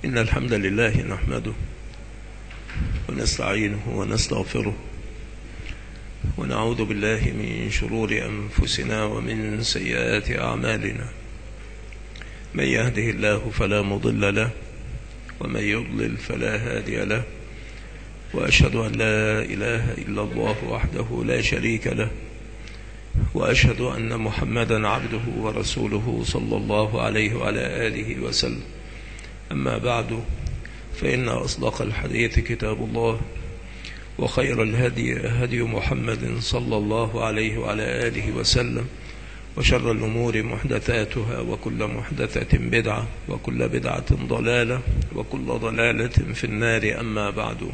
إن الحمد لله نحمده ونستعينه ونستغفره ونعوذ بالله من شرور أنفسنا ومن سيئات أعمالنا. من يهده الله فلا مضل له ومن يضلل فلا هادي له، وأشهد أن لا إله إلا الله وحده لا شريك له، وأشهد أن محمدا عبده ورسوله صلى الله عليه وعلى آله وسلم. أما بعد، فإن أصدق الحديث كتاب الله، وخير الهدي هدي محمد صلى الله عليه وعلى آله وسلم، وشر الأمور محدثاتها، وكل محدثة بدعة، وكل بدعة ضلالة، وكل ضلالة في النار. أما بعد،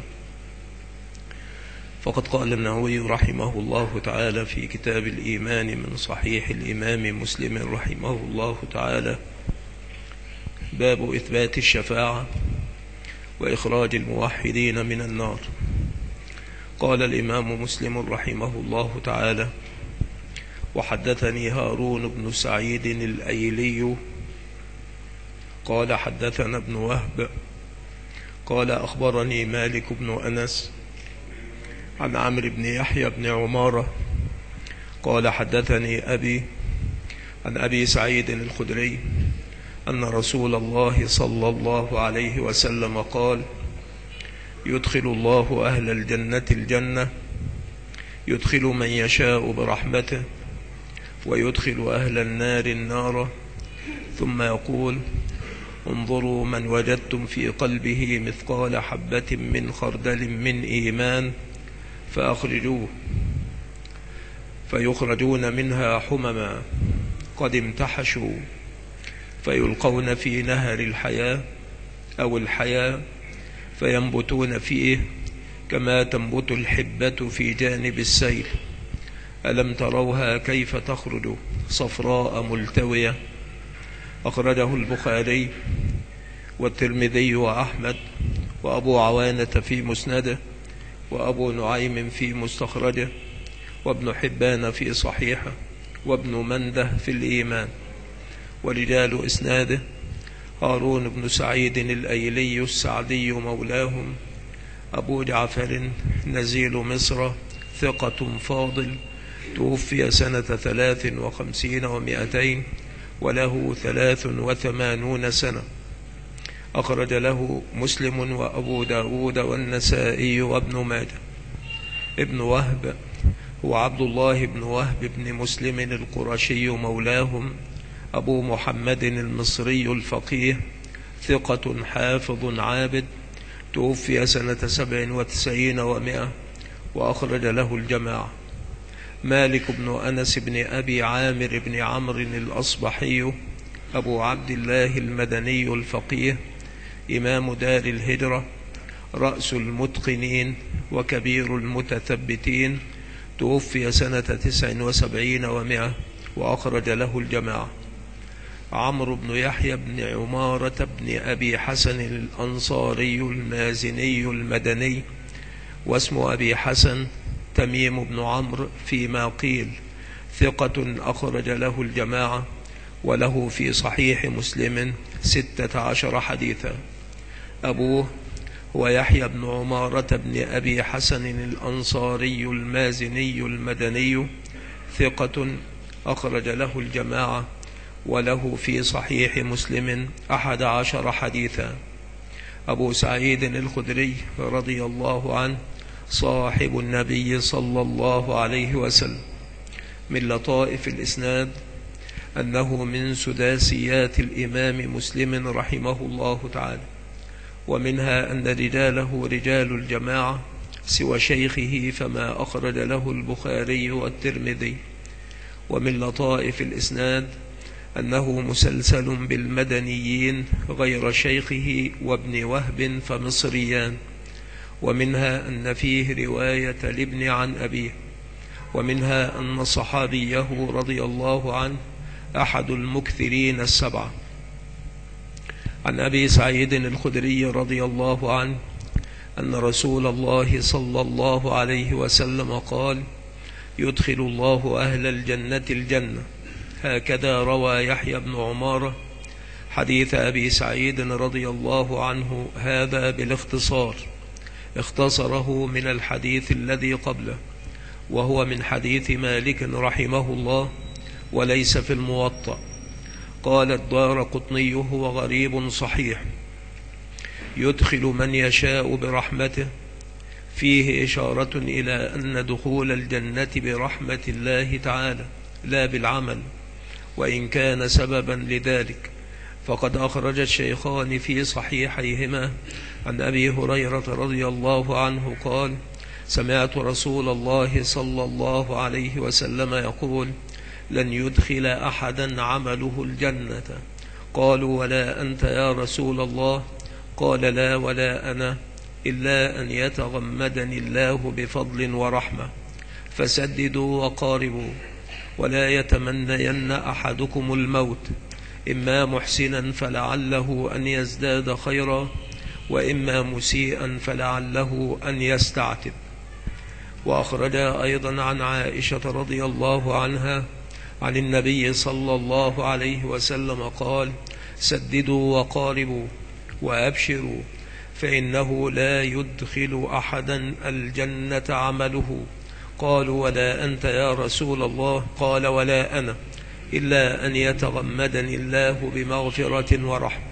فقد قال النووي رحمه الله تعالى في كتاب الإيمان من صحيح الإمام مسلم رحمه الله تعالى: باب إثبات الشفاعة وإخراج الموحدين من النار. قال الإمام مسلم رحمه الله تعالى: وحدثني هارون بن سعيد الأيلي قال حدثنا ابن وهب قال أخبرني مالك بن أنس عن عمرو بن يحيى بن عمارة قال حدثني أبي عن أبي سعيد الخدري أن رسول الله صلى الله عليه وسلم قال: يدخل الله أهل الجنة الجنة، يدخل من يشاء برحمته، ويدخل أهل النار النار، ثم يقول: انظروا من وجدتم في قلبه مثقال حبة من خردل من إيمان فأخرجوه، فيخرجون منها حمما قد امتحشوا، فيلقون في نهر الحياة أو الحياة، فينبتون فيه كما تنبت الحبة في جانب السيل. ألم تروها كيف تخرج صفراء ملتوية؟ أخرجه البخاري والترمذي وأحمد وأبو عوانة في مسنده، وأبو نعيم في مستخرجه، وابن حبان في صحيحه، وابن منده في الإيمان. ورجال إسناده: هارون بن سعيد الأيلي السعدي مولاهم، أبو جعفر نزيل مصر، ثقة فاضل، توفي سنة 53 و200 وله 83 سنة. أخرج له مسلم وأبو داود والنسائي وابن ماجه. ابن وهب هو عبد الله بن وهب بن مسلم القرشي مولاهم، أبو محمد المصري الفقيه، ثقة حافظ عابد، توفي سنة 97 و100 وأخرج له الجماعة. مالك بن أنس بن أبي عامر بن عمرو الأصبحي، أبو عبد الله المدني الفقيه، إمام دار الهجرة، رأس المتقنين وكبير المتثبتين، توفي سنة 79 و100 وأخرج له الجماعة. عمرو بن يحيى بن عمارة بن أبي حسن الأنصاري المازني المدني، واسم أبي حسن تميم بن عمرو فيما قيل، ثقة أخرج له الجماعة، وله في صحيح مسلم 16 حديثا. أبوه هو يحيى بن عمارة بن أبي حسن الأنصاري المازني المدني، ثقة أخرج له الجماعة، وله في صحيح مسلم 11 حديثا. أبو سعيد الخدري رضي الله عنه صاحب النبي صلى الله عليه وسلم. من لطائف الإسناد أنه من سداسيات الإمام مسلم رحمه الله تعالى، ومنها أن رجاله رجال الجماعة سوى شيخه فما أخرج له البخاري والترمذي. ومن لطائف الإسناد أنه مسلسل بالمدنيين غير شيخه وابن وهب فمصريان. ومنها أن فيه رواية لابن عن أبيه. ومنها أن صحابيه رضي الله عنه أحد المكثرين السبعة. عن أبي سعيد الخدري رضي الله عنه أن رسول الله صلى الله عليه وسلم قال: يدخل الله أهل الجنة الجنة. هكذا روى يحيى بن عمارة حديث أبي سعيد رضي الله عنه هذا بالاختصار، اختصره من الحديث الذي قبله، وهو من حديث مالك رحمه الله وليس في الموطأ. قال الدارقطني: هو غريب صحيح، يدخل من يشاء برحمته، فيه إشارة إلى أن دخول الجنة برحمة الله تعالى لا بالعمل، وإن كان سببا لذلك. فقد أخرج الشيخان في صحيحيهما عن أبي هريرة رضي الله عنه قال: سمعت رسول الله صلى الله عليه وسلم يقول: لن يدخل أحدا عمله الجنة. قالوا: ولا أنت يا رسول الله؟ قال: لا ولا أنا، إلا أن يتغمدني الله بفضل ورحمة. فسددوا وقاربوا، ولا يتمنين أحدكم الموت، إما محسنا فلعله أن يزداد خيرا، وإما مسيئا فلعله أن يستعتب. وأخرج أيضا عن عائشة رضي الله عنها عن النبي صلى الله عليه وسلم قال: سددوا وقاربوا وأبشروا، فإنه لا يدخل أحدا الجنة عمله. قالوا: ولا أنت يا رسول الله؟ قال: ولا أنا، إلا أن يتغمدني الله بمغفرة ورحمة.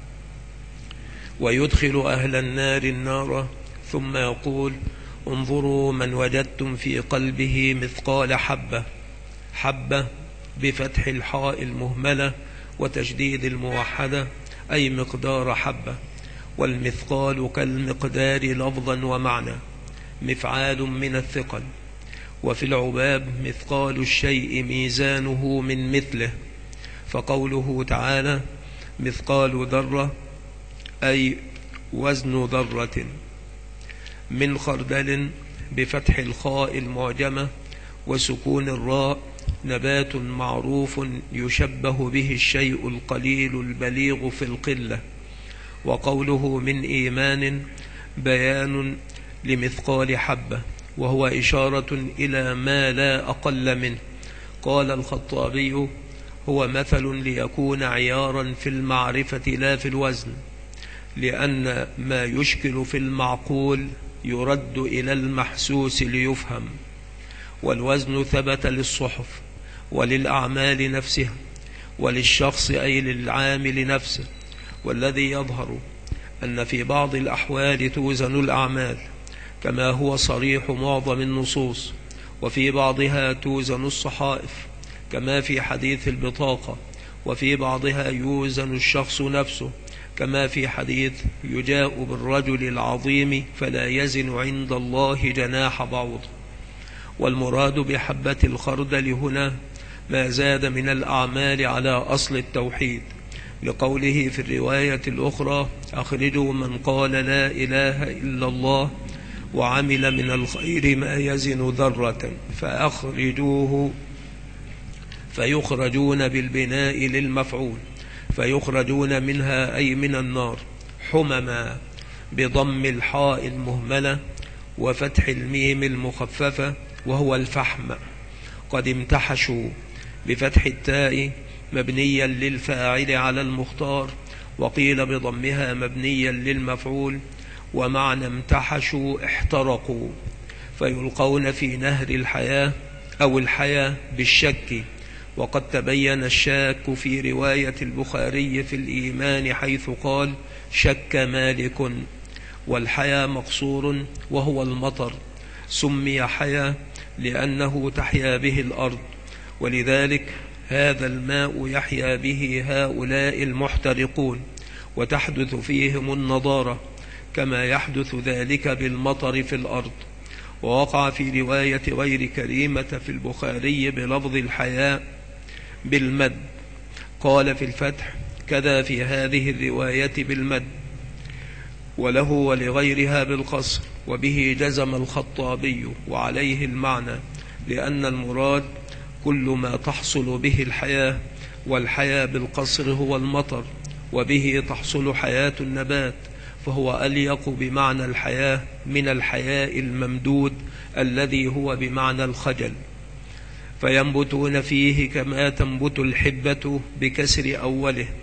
ويدخل أهل النار النار، ثم يقول: انظروا من وجدتم في قلبه مثقال حبة. حبة بفتح الحاء المهملة وتشديد الموحدة، أي مقدار حبة. والمثقال كالمقدار لفظا ومعنى، مفعال من الثقل. وفي العباب: مثقال الشيء ميزانه من مثله. فقوله تعالى: مثقال ذرة، أي وزن ذرة. من خردل بفتح الخاء المعجمة وسكون الراء، نبات معروف يشبه به الشيء القليل البليغ في القلة. وقوله من إيمان بيان لمثقال حبة، وهو إشارة إلى ما لا أقل منه. قال الخطابي: هو مثل ليكون عيارا في المعرفة لا في الوزن، لأن ما يشكل في المعقول يرد إلى المحسوس ليفهم. والوزن ثبت للصحف وللأعمال نفسها وللشخص، أي للعامل نفسه. والذي يظهر أن في بعض الأحوال توزن الأعمال كما هو صريح معظم النصوص، وفي بعضها توزن الصحائف كما في حديث البطاقة، وفي بعضها يوزن الشخص نفسه كما في حديث يجاء بالرجل العظيم فلا يزن عند الله جناح بعوض. والمراد بحبة الخردل هنا ما زاد من الأعمال على أصل التوحيد، لقوله في الرواية الأخرى: أخرجوا من قال لا إله إلا الله وعمل من الخير ما يزن ذرة فأخرجوه. فيخرجون بالبناء للمفعول، فيخرجون منها أي من النار. حمما بضم الحاء المهملة وفتح الميم المخففة، وهو الفحم. قد امتحشوا بفتح التاء مبنيا للفاعل على المختار، وقيل بضمها مبنيا للمفعول. ومعنى امتحشوا احترقوا، فيلقون في نهر الحياة أو الحياة بالشك. وقد تبين الشاك في رواية البخاري في الإيمان حيث قال: شك مالك. والحياة مقصور وهو المطر، سمي حياة لأنه تحيا به الأرض، ولذلك هذا الماء يحيا به هؤلاء المحترقون، وتحدث فيهم النضارة كما يحدث ذلك بالمطر في الأرض. ووقع في رواية غير كريمة في البخاري بلفظ الحياة بالمد. قال في الفتح: كذا في هذه الرواية بالمد، وله ولغيرها بالقصر، وبه جزم الخطابي وعليه المعنى، لأن المراد كل ما تحصل به الحياة، والحياة بالقصر هو المطر، وبه تحصل حياة النبات، فهو أليق بمعنى الحياة من الحياء الممدود الذي هو بمعنى الخجل. فينبتون فيه كما تنبت الحبة بكسر أوله،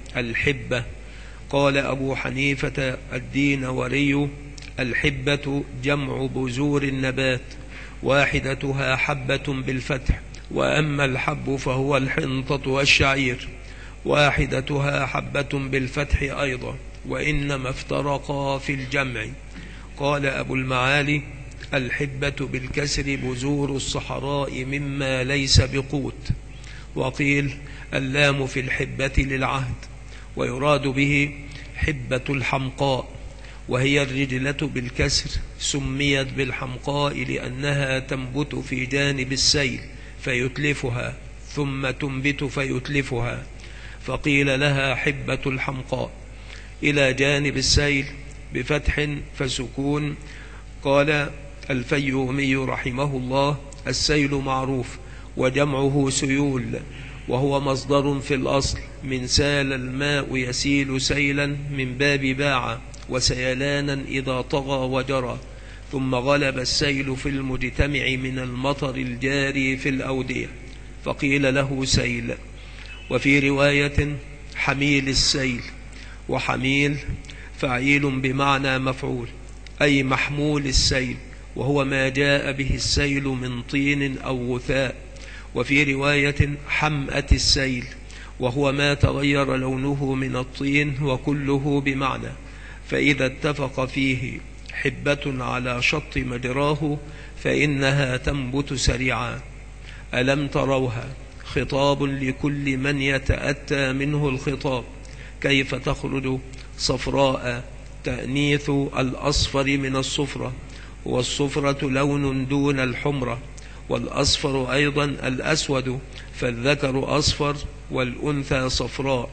الحبة. قال أبو حنيفة الدينوري: الحبة جمع بذور النبات، واحدتها حبة بالفتح، وأما الحب فهو الحنطة والشعير، واحدتها حبة بالفتح أيضا، وإنما افترقا في الجمع. قال أبو المعالي: الحبة بالكسر بذور الصحراء مما ليس بقوت. وقيل: اللام في الحبة للعهد، ويراد به حبة الحمقاء، وهي الرجلة بالكسر، سميت بالحمقاء لأنها تنبت في جانب السيل فيتلفها، ثم تنبت فيتلفها، فقيل لها حبة الحمقاء. إلى جانب السيل بفتح فسكون. قال الفيومي رحمه الله: السيل معروف وجمعه سيول، وهو مصدر في الأصل من سال الماء يسيل سيلا من باب باع، وسيلانا إذا طغى وجرى، ثم غلب السيل في المجتمع من المطر الجاري في الأودية فقيل له سيل. وفي رواية: حميل السيل، وحميل فعيل بمعنى مفعول، أي محمول السيل، وهو ما جاء به السيل من طين أو غثاء. وفي رواية: حمأة السيل، وهو ما تغير لونه من الطين، وكله بمعنى. فإذا اتفق فيه حبة على شط مجراه فإنها تنبت سريعا. ألم تروها؟ خطاب لكل من يتأتى منه الخطاب. كيف تخرج صفراء؟ تأنيث الأصفر من الصفرة، والصفرة لون دون الحمرة، والأصفر أيضا الأسود، فالذكر أصفر والأنثى صفراء.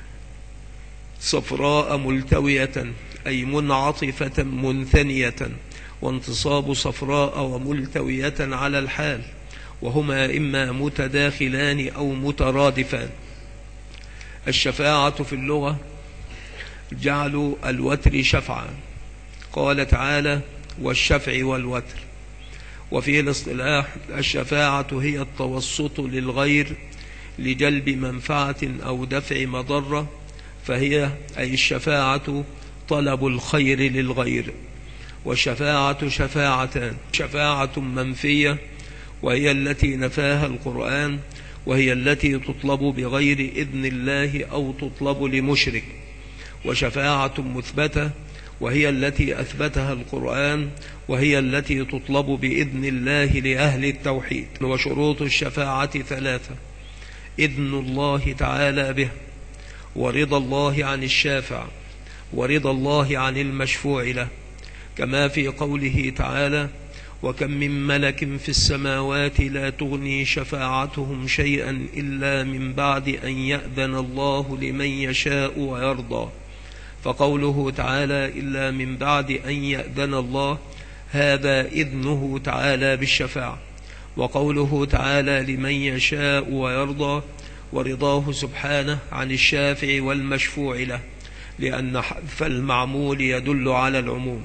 صفراء ملتوية أي منعطفة منثنية، وانتصاب صفراء وملتوية على الحال، وهما إما متداخلان أو مترادفان. الشفاعة في اللغة جعل الوتر شفعا، قال تعالى: والشفع والوتر. وفي الاصطلاح الشفاعة هي التوسط للغير لجلب منفعة أو دفع مضرة، فهي أي الشفاعة طلب الخير للغير. والشفاعة شفاعتان: شفاعة منفية وهي التي نفاها القرآن، وهي التي تطلب بغير إذن الله أو تطلب لمشرك. وشفاعة مثبتة وهي التي أثبتها القرآن، وهي التي تطلب بإذن الله لأهل التوحيد. وشروط الشفاعة ثلاثة: إذن الله تعالى به، ورضا الله عن الشافع، ورضا الله عن المشفوع له، كما في قوله تعالى: وكم من ملك في السماوات لا تغني شفاعتهم شيئا إلا من بعد أن يأذن الله لمن يشاء ويرضى. فقوله تعالى: إلا من بعد أن يأذن الله، هذا إذنه تعالى بالشفاعة. وقوله تعالى: لمن يشاء ويرضى، ورضاه سبحانه عن الشافع والمشفوع له، لأن حذف المعمول يدل على العموم.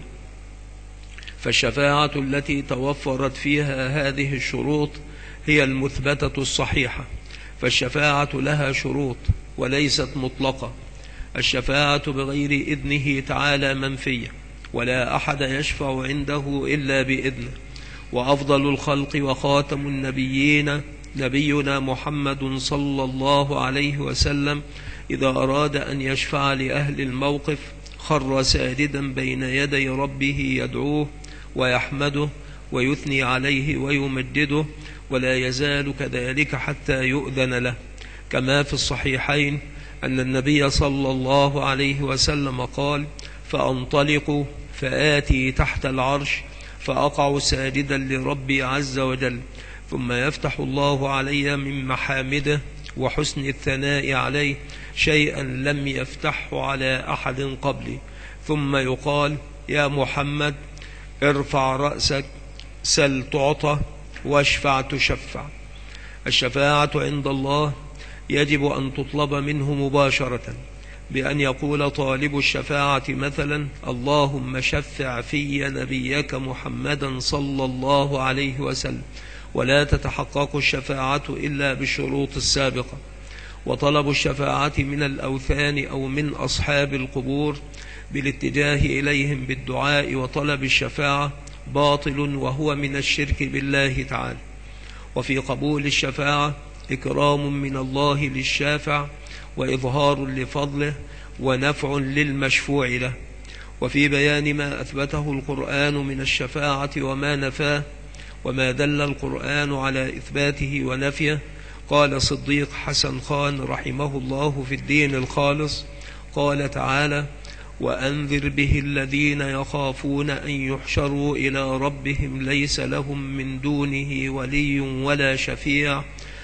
فالشفاعة التي توفرت فيها هذه الشروط هي المثبتة الصحيحة. فالشفاعة لها شروط وليست مطلقة. الشفاعة بغير إذنه تعالى منفية، ولا أحد يشفع عنده إلا بإذنه. وأفضل الخلق وخاتم النبيين نبينا محمد صلى الله عليه وسلم إذا أراد أن يشفع لأهل الموقف خر ساجدا بين يدي ربه يدعوه ويحمده ويثني عليه ويمجده، ولا يزال كذلك حتى يؤذن له. كما في الصحيحين أن النبي صلى الله عليه وسلم قال: فأنطلق فآتي تحت العرش فأقع ساجدا لربي عز وجل، ثم يفتح الله علي من محامده وحسن الثناء عليه شيئا لم يفتحه على أحد قبلي، ثم يقال: يا محمد ارفع رأسك، سل تعطى، واشفع تشفع. الشفاعة عند الله يجب أن تطلب منه مباشرة، بأن يقول طالب الشفاعة مثلا: اللهم شفع في نبيك محمدا صلى الله عليه وسلم. ولا تتحقق الشفاعة إلا بالشروط السابقة. وطلب الشفاعة من الأوثان أو من أصحاب القبور بالاتجاه إليهم بالدعاء وطلب الشفاعة باطل وهو من الشرك بالله تعالى. وفي قبول الشفاعة إكرام من الله للشافع وإظهار لفضله ونفع للمشفوع له. وفي بيان ما أثبته القرآن من الشفاعة وما نفاه وما دل القرآن على إثباته ونفيه، قال صديق حسن خان رحمه الله في الدين الخالص، قال تعالى: وأنذر به الذين يخافون أن يحشروا إلى ربهم ليس لهم من دونه ولي ولا شفيع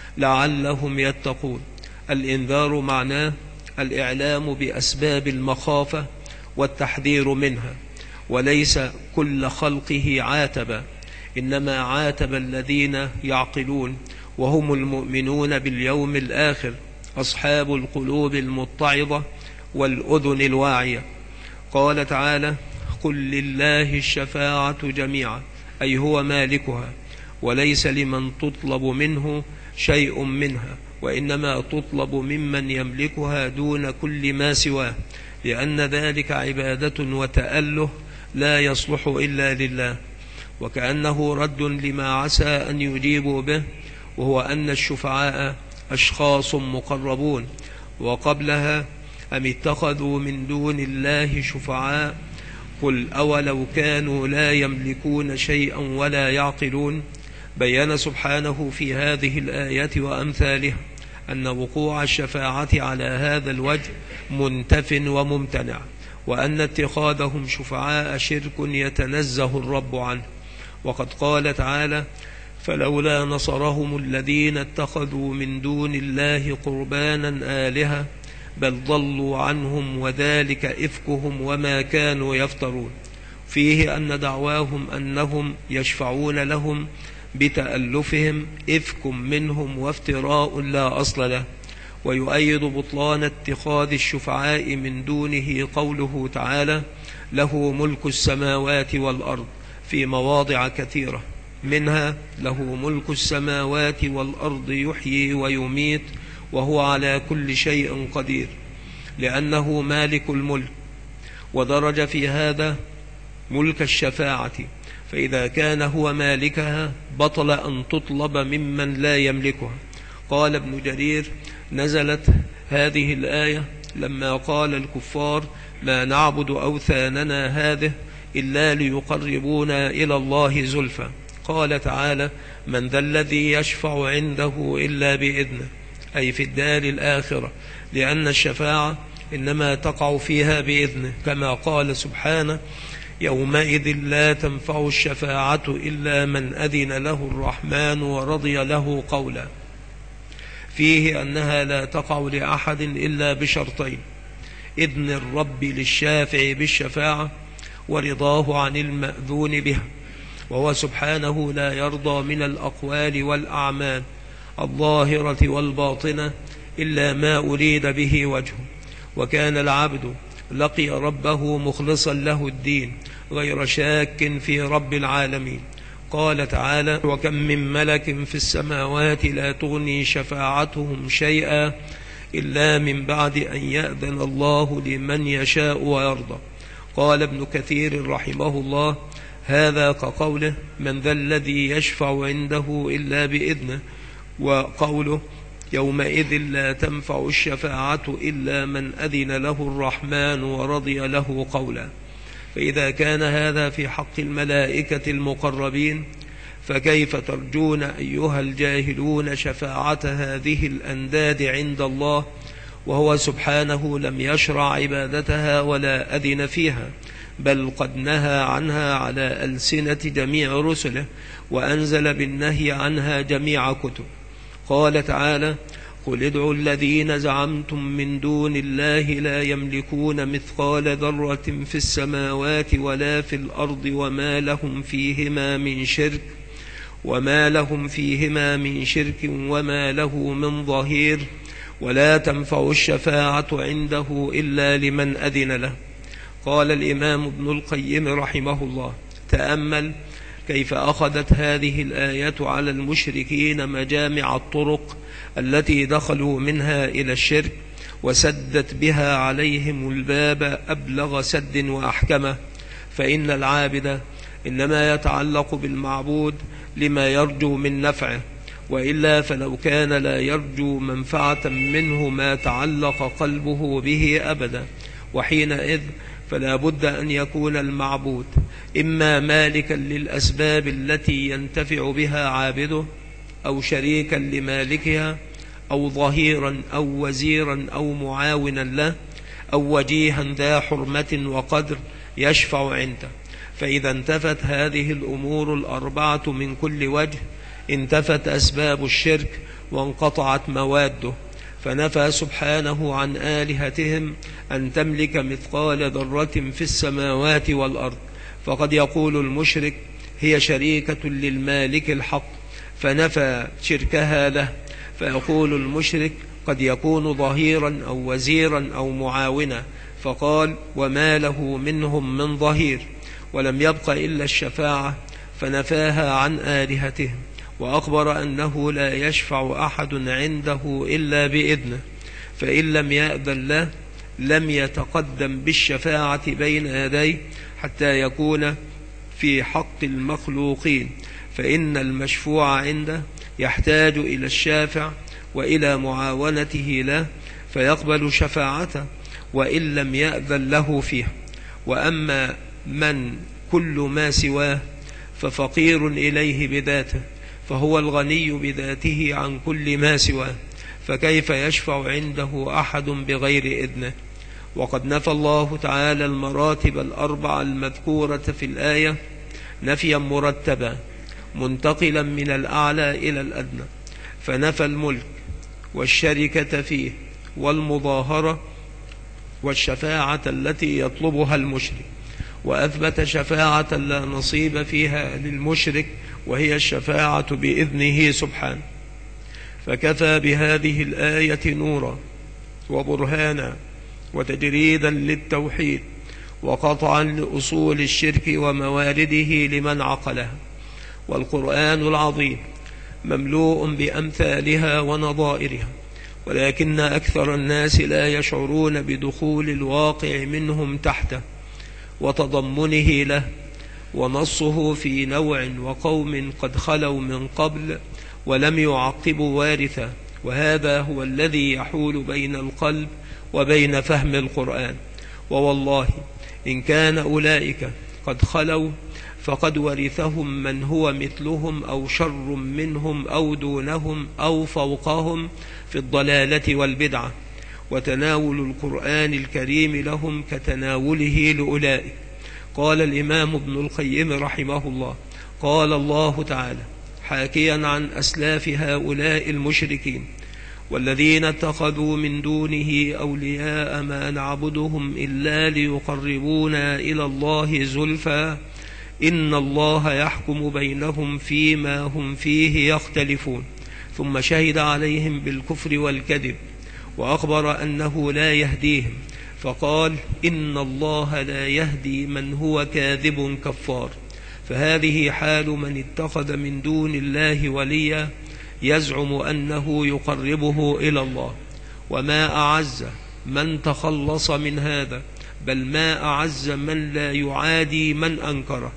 لعلهم يتقون. الإنذار معناه الإعلام بأسباب المخافة والتحذير منها، وليس كل خلقه عاتب، إنما عاتب الذين يعقلون وهم المؤمنون باليوم الآخر أصحاب القلوب المتعظة والأذن الواعية. قال تعالى: قل لله الشفاعة جميعا، أي هو مالكها، وليس لمن تطلب منه شيء منها، وإنما تطلب ممن يملكها دون كل ما سواه، لأن ذلك عبادة وتأله لا يصلح إلا لله. وكأنه رد لما عسى أن يجيبوا به، وهو أن الشفعاء أشخاص مقربون. وقبلها: أم اتخذوا من دون الله شفعاء قل أولو كانوا لا يملكون شيئا ولا يعقلون. بيّن سبحانه في هذه الآية وأمثالها أن وقوع الشفاعة على هذا الوجه منتف وممتنع، وأن اتخاذهم شفعاء شرك يتنزه الرب عنه. وقد قال تعالى: فلولا نصرهم الذين اتخذوا من دون الله قربانا آلهة بل ضلوا عنهم وذلك إفكهم وما كانوا يفترون. فيه أن دعواهم أنهم يشفعون لهم بتألفهم إفك منهم وافتراء لا أصل له. ويؤيد بطلان اتخاذ الشفعاء من دونه قوله تعالى: له ملك السماوات والأرض، في مواضع كثيرة، منها: له ملك السماوات والأرض يحيي ويميت وهو على كل شيء قدير، لأنه مالك الملك. ودرج في هذا ملك الشفاعة، فإذا كان هو مالكها بطل أن تطلب ممن لا يملكها. قال ابن جرير: نزلت هذه الآية لما قال الكفار: ما نعبد أوثاننا هذه إلا ليقربونا إلى الله زلفى. قال تعالى: من ذا الذي يشفع عنده إلا بإذنه، أي في الدار الآخرة، لأن الشفاعة إنما تقع فيها بإذنه، كما قال سبحانه: يومئذ لا تنفع الشفاعة إلا من أذن له الرحمن ورضي له قولا. فيه أنها لا تقع لأحد إلا بشرطين: إذن الرب للشافع بالشفاعة ورضاه عن المأذون بها، وهو سبحانه لا يرضى من الأقوال والأعمال الظاهرة والباطنة إلا ما أريد به وجهه. وكان العبد لقي ربه مخلصا له الدين غير شاك في رب العالمين. قال تعالى: وكم من ملك في السماوات لا تغني شفاعتهم شيئا إلا من بعد أن يأذن الله لمن يشاء ويرضى. قال ابن كثير رحمه الله: هذا كقوله: من ذا الذي يشفع عنده إلا بإذنه، وقوله: يومئذ لا تنفع الشفاعة إلا من أذن له الرحمن ورضي له قولا. فإذا كان هذا في حق الملائكة المقربين، فكيف ترجون أيها الجاهلون شفاعة هذه الأنداد عند الله، وهو سبحانه لم يشرع عبادتها ولا أذن فيها، بل قد نهى عنها على ألسنة جميع رسله، وأنزل بالنهي عنها جميع كتب. قال تعالى: قل ادعوا الذين زعمتم من دون الله لا يملكون مثقال ذرة في السماوات ولا في الأرض وما لهم فيهما من شرك وما له من ظهير، ولا تنفع الشفاعة عنده إلا لمن أذن له. قال الإمام ابن القيم رحمه الله: تأمل كيف أخذت هذه الآية على المشركين مجامع الطرق التي دخلوا منها إلى الشرك، وسدت بها عليهم الباب أبلغ سد وأحكمه. فإن العابد إنما يتعلق بالمعبود لما يرجو من نفعه، وإلا فلو كان لا يرجو منفعة منه ما تعلق قلبه به أبدا، وحينئذ فلا بد أن يكون المعبود إما مالكا للأسباب التي ينتفع بها عابده، أو شريكا لمالكها، أو ظهيرا أو وزيرا أو معاونا له، أو وجيها ذا حرمة وقدر يشفع عنده. فإذا انتفت هذه الأمور الأربعة من كل وجه انتفت أسباب الشرك وانقطعت مواده. فنفى سبحانه عن آلهتهم أن تملك مثقال ذرة في السماوات والأرض، فقد يقول المشرك هي شريكة للمالك الحق فنفى شركها له، فيقول المشرك قد يكون ظهيرا أو وزيرا أو معاونا، فقال وما له منهم من ظهير، ولم يبق إلا الشفاعة فنفاها عن آلهتهم، وأخبر أنه لا يشفع أحد عنده إلا بإذنه، فإن لم يأذن له لم يتقدم بالشفاعة بين يديه حتى يكون في حق المخلوقين، فإن المشفوع عنده يحتاج إلى الشافع وإلى معاونته له فيقبل شفاعته وإن لم يأذن له فيها. وأما من كل ما سواه ففقير إليه بذاته، فهو الغني بذاته عن كل ما سواه، فكيف يشفع عنده أحد بغير إذنه؟ وقد نفى الله تعالى المراتب الأربع المذكورة في الآية نفيا مرتبا منتقلا من الأعلى إلى الأدنى، فنفى الملك والشركة فيه والمظاهرة والشفاعة التي يطلبها المشرك، وأثبت شفاعة لا نصيب فيها للمشرك وهي الشفاعة بإذنه سبحانه. فكفى بهذه الآية نورا وبرهانا وتجريدا للتوحيد وقطعا لأصول الشرك وموارده لمن عقلها. والقرآن العظيم مملوء بأمثالها ونظائرها، ولكن أكثر الناس لا يشعرون بدخول الواقع منهم تحته وتضمنه له، ونصه في نوع وقوم قد خلوا من قبل ولم يعقبوا وارثا، وهذا هو الذي يحول بين القلب وبين فهم القرآن. ووالله إن كان أولئك قد خلوا فقد ورثهم من هو مثلهم أو شر منهم أو دونهم أو فوقهم في الضلالة والبدعة، وتناول القرآن الكريم لهم كتناوله لأولئك. قال الإمام ابن القيم رحمه الله قال الله تعالى حاكيا عن أسلاف هؤلاء المشركين: والذين اتخذوا من دونه أولياء ما نعبدهم إلا ليقربونا إلى الله زلفى إن الله يحكم بينهم فيما هم فيه يختلفون. ثم شهد عليهم بالكفر والكذب وأخبر أنه لا يهديهم، فقال إن الله لا يهدي من هو كاذب كفار. فهذه حال من اتخذ من دون الله وليا يزعم أنه يقربه إلى الله. وما أعز من تخلص من هذا، بل ما أعز من لا يعادي من أنكره.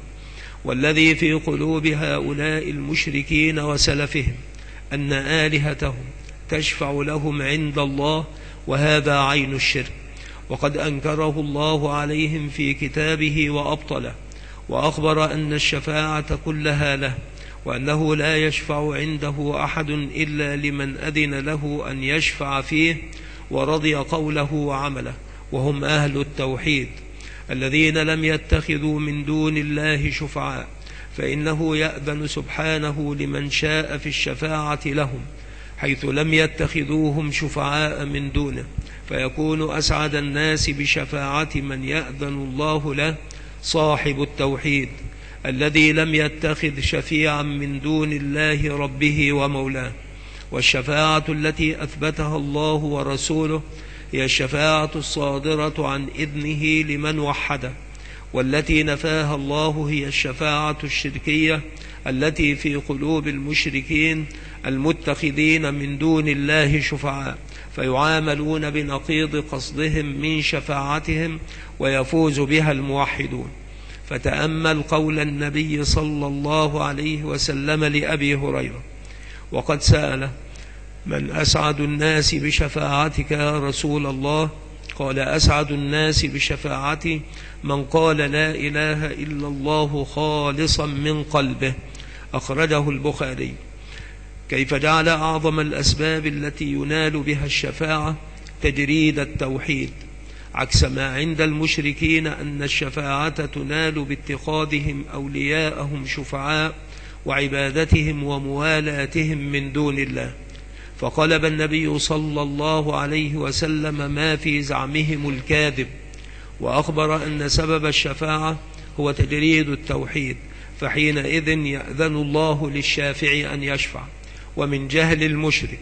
والذي في قلوب هؤلاء المشركين وسلفهم أن آلهتهم تشفع لهم عند الله، وهذا عين الشرك، وقد أنكره الله عليهم في كتابه وأبطله، وأخبر أن الشفاعة كلها له، وأنه لا يشفع عنده أحد إلا لمن أذن له أن يشفع فيه ورضي قوله وعمله، وهم أهل التوحيد الذين لم يتخذوا من دون الله شفعاء، فإنه يأذن سبحانه لمن شاء في الشفاعة لهم حيث لم يتخذوهم شفعاء من دونه، فيكون أسعد الناس بشفاعة من يأذن الله له صاحب التوحيد الذي لم يتخذ شفيعا من دون الله ربه ومولاه. والشفاعة التي أثبتها الله ورسوله هي الشفاعة الصادرة عن إذنه لمن وحده، والتي نفاها الله هي الشفاعة الشركية التي في قلوب المشركين المتخذين من دون الله شفعاء، فيعاملون بنقيض قصدهم من شفاعتهم ويفوز بها الموحدون. فتأمل قول النبي صلى الله عليه وسلم لأبي هريرة وقد سأل: من أسعد الناس بشفاعتك يا رسول الله؟ قال: أسعد الناس بشفاعتي من قال لا إله إلا الله خالصا من قلبه. أخرجه البخاري. كيف جعل أعظم الأسباب التي ينال بها الشفاعة تجريد التوحيد، عكس ما عند المشركين أن الشفاعة تنال باتخاذهم أولياءهم شفعاء وعبادتهم وموالاتهم من دون الله. فقلب النبي صلى الله عليه وسلم ما في زعمهم الكاذب، وأخبر أن سبب الشفاعة هو تجريد التوحيد، فحينئذ يأذن الله للشافع أن يشفع. ومن جهل المشرك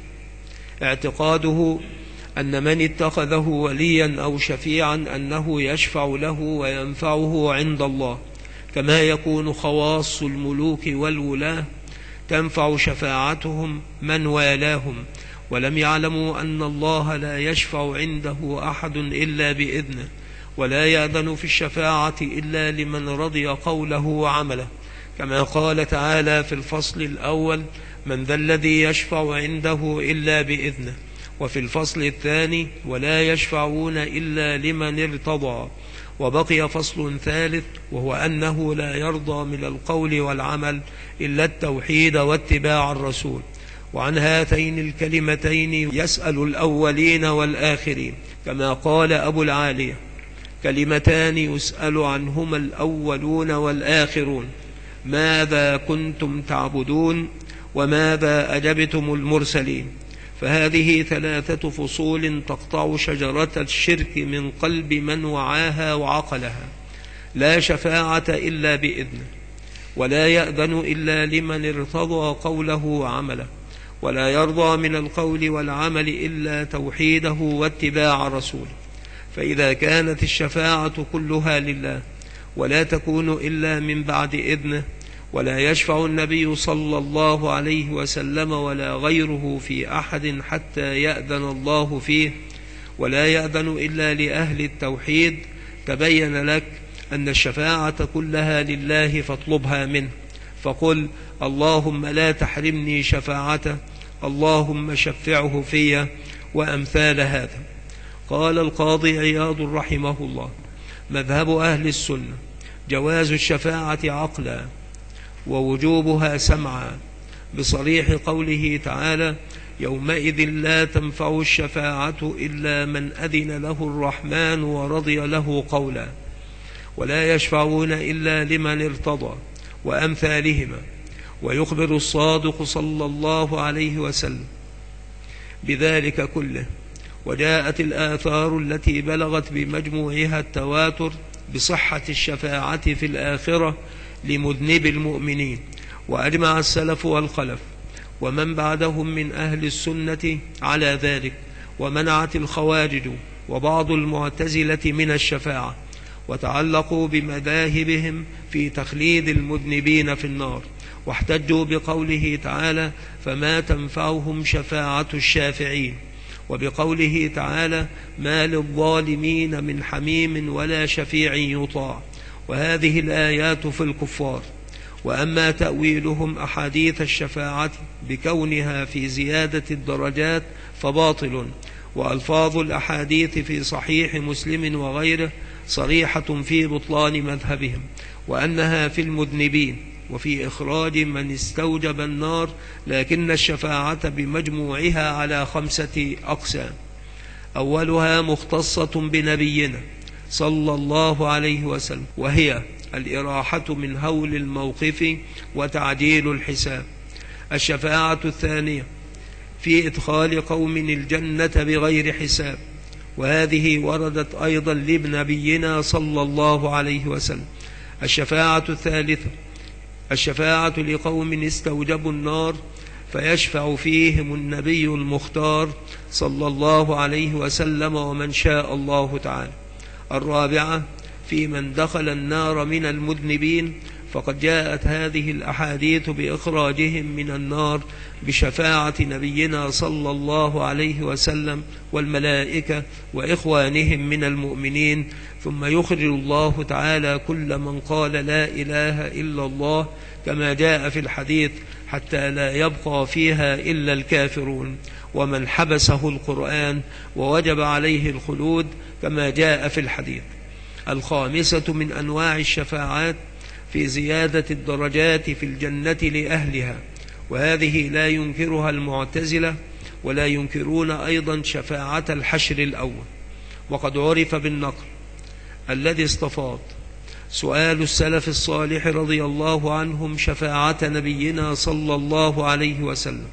اعتقاده أن من اتخذه وليا أو شفيعا أنه يشفع له وينفعه عند الله، كما يكون خواص الملوك والولاة تنفع شفاعتهم من والاهم، ولم يعلموا أن الله لا يشفع عنده أحد إلا بإذنه، ولا يأذن في الشفاعة إلا لمن رضي قوله وعمله، كما قال تعالى في الفصل الأول: من ذا الذي يشفع عنده إلا بإذنه. وفي الفصل الثاني: ولا يشفعون إلا لمن ارتضى. وبقي فصل ثالث وهو أنه لا يرضى من القول والعمل إلا التوحيد واتباع الرسول. وعن هاتين الكلمتين يسأل الأولين والآخرين، كما قال أبو العالية: كلمتان يسأل عنهما الأولون والآخرون: ماذا كنتم تعبدون؟ وماذا أجبتم المرسلين؟ فهذه 3 فصول تقطع شجرة الشرك من قلب من وعاها وعقلها. لا شفاعة إلا بإذنه، ولا يأذن إلا لمن ارتضى قوله وعمله، ولا يرضى من القول والعمل إلا توحيده واتباع رسوله. فإذا كانت الشفاعة كلها لله ولا تكون إلا من بعد إذنه، ولا يشفع النبي صلى الله عليه وسلم ولا غيره في أحد حتى يأذن الله فيه، ولا يأذن إلا لأهل التوحيد، تبين لك أن الشفاعة كلها لله فاطلبها منه. فقل: اللهم لا تحرمني شفاعته، اللهم شفعه في، وأمثال هذا. قال القاضي عياض رحمه الله: مذهب أهل السنة جواز الشفاعة عقلا ووجوبها سمعا، بصريح قوله تعالى: يومئذ لا تنفع الشفاعة إلا من أذن له الرحمن ورضي له قولا، ولا يشفعون إلا لمن ارتضى، وأمثالهما. ويخبر الصادق صلى الله عليه وسلم بذلك كله. وجاءت الآثار التي بلغت بمجموعها التواتر بصحة الشفاعة في الآخرة لمذنب المؤمنين، وأجمع السلف والخلف ومن بعدهم من أهل السنة على ذلك، ومنعت الخوارج وبعض المعتزلة من الشفاعة، وتعلقوا بمذاهبهم في تخليد المذنبين في النار، واحتجوا بقوله تعالى: فما تنفعهم شفاعة الشافعين، وبقوله تعالى: ما للظالمين من حميم ولا شفيع يطاع. وهذه الآيات في الكفار. وأما تأويلهم أحاديث الشفاعة بكونها في زيادة الدرجات فباطل، وألفاظ الأحاديث في صحيح مسلم وغيره صريحة في بطلان مذهبهم، وأنها في المذنبين وفي إخراج من استوجب النار، لكن الشفاعة بمجموعها على 5 أقسام: أولها مختصة بنبينا صلى الله عليه وسلم، وهي الإراحة من هول الموقف وتعجيل الحساب. الشفاعة الثانية في إدخال قوم الجنة بغير حساب، وهذه وردت أيضا لنبينا صلى الله عليه وسلم. الشفاعة الثالثة الشفاعة لقوم استوجبوا النار فيشفع فيهم النبي المختار صلى الله عليه وسلم ومن شاء الله تعالى. الرابعة في من دخل النار من المذنبين، فقد جاءت هذه الأحاديث بإخراجهم من النار بشفاعة نبينا صلى الله عليه وسلم والملائكة وإخوانهم من المؤمنين، ثم يخرج الله تعالى كل من قال لا إله إلا الله كما جاء في الحديث حتى لا يبقى فيها إلا الكافرون، ومن حبسه القرآن ووجب عليه الخلود كما جاء في الحديث. الخامسة من أنواع الشفاعات في زيادة الدرجات في الجنة لأهلها، وهذه لا ينكرها المعتزلة، ولا ينكرون أيضا شفاعة الحشر الأول. وقد عرف بالنقل الذي استفاض سؤال السلف الصالح رضي الله عنهم شفاعة نبينا صلى الله عليه وسلم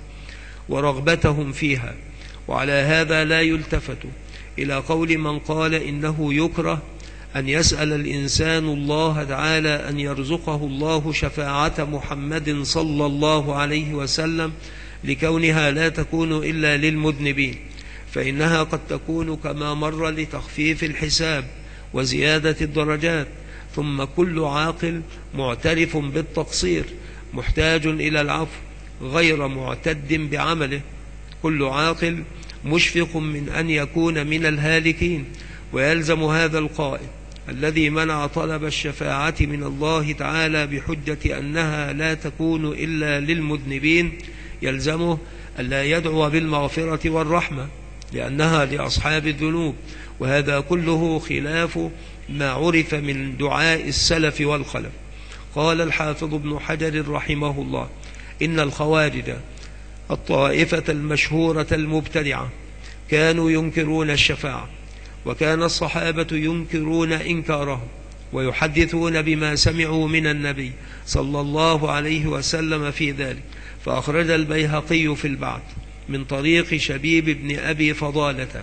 ورغبتهم فيها، وعلى هذا لا يلتفت إلى قول من قال إنه يكره أن يسأل الإنسان الله تعالى أن يرزقه الله شفاعة محمد صلى الله عليه وسلم لكونها لا تكون إلا للمذنبين، فإنها قد تكون كما مر لتخفيف الحساب وزيادة الدرجات. ثم كل عاقل معترف بالتقصير محتاج إلى العفو غير معتد بعمله، كل عاقل مشفق من أن يكون من الهالكين. ويلزم هذا القائل الذي منع طلب الشفاعة من الله تعالى بحجة أنها لا تكون إلا للمذنبين، يلزمه ألا يدعو بالمغفرة والرحمة لأنها لأصحاب الذنوب، وهذا كله خلاف ما عرف من دعاء السلف والخلف. قال الحافظ ابن حجر رحمه الله: إن الخوارج الطائفة المشهورة المبتدعة كانوا ينكرون الشفاعة، وكان الصحابة ينكرون إنكارهم ويحدثون بما سمعوا من النبي صلى الله عليه وسلم في ذلك. فأخرج البيهقي في البعث من طريق شبيب بن أبي فضالة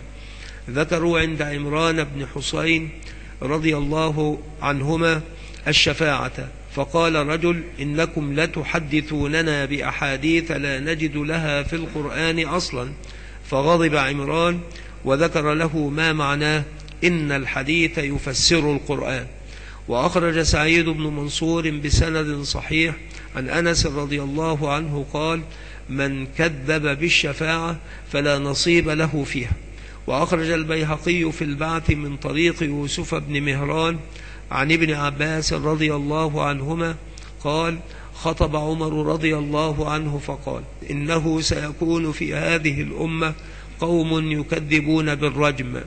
ذكروا عند عمران بن حسين رضي الله عنهما الشفاعة، فقال رجل: إنكم لتحدثوننا بأحاديث لا نجد لها في القرآن أصلا. فغضب عمران وذكر له ما معناه: إن الحديث يفسر القرآن. وأخرج سعيد بن منصور بسند صحيح عن أنس رضي الله عنه قال: من كذب بالشفاعة فلا نصيب له فيها. وأخرج البيهقي في البعث من طريق يوسف بن مهران عن ابن عباس رضي الله عنهما قال: خطب عمر رضي الله عنه فقال: إنه سيكون في هذه الأمة قوم يكذبون بالرجم،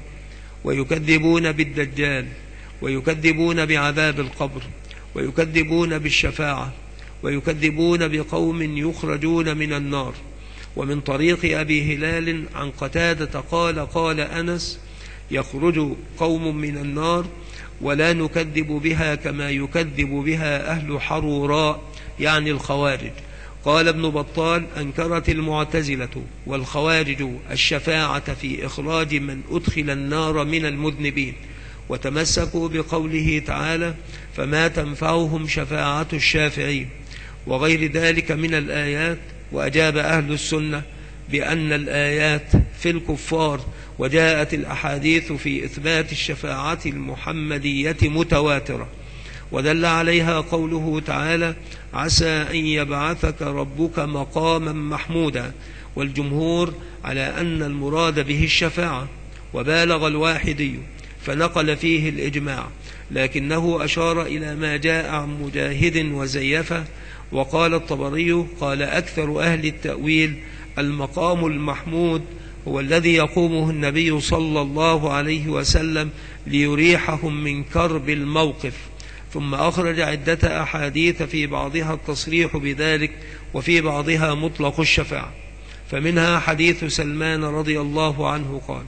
ويكذبون بالدجال، ويكذبون بعذاب القبر، ويكذبون بالشفاعة، ويكذبون بقوم يخرجون من النار. ومن طريق أبي هلال عن قتادة قال: قال أنس: يخرج قوم من النار ولا نكذب بها كما يكذب بها أهل حروراء، يعني الخوارج. قال ابن بطال: أنكرت المعتزلة والخوارج الشفاعة في إخراج من أدخل النار من المذنبين، وتمسكوا بقوله تعالى: فما تنفعهم شفاعة الشافعين، وغير ذلك من الآيات. وأجاب أهل السنة بأن الآيات في الكفار وجاءت الأحاديث في إثبات الشفاعة المحمدية متواترة، ودل عليها قوله تعالى: عسى أن يبعثك ربك مقاما محمودا. والجمهور على أن المراد به الشفاعة، وبالغ الواحدي فنقل فيه الإجماع، لكنه أشار إلى ما جاء عن مجاهد وزيفه. وقال الطبري: قال أكثر أهل التأويل: المقام المحمود هو الذي يقومه النبي صلى الله عليه وسلم ليريحهم من كرب الموقف. ثم أخرج عدة أحاديث في بعضها التصريح بذلك، وفي بعضها مطلق الشفاعة. فمنها حديث سلمان رضي الله عنه قال: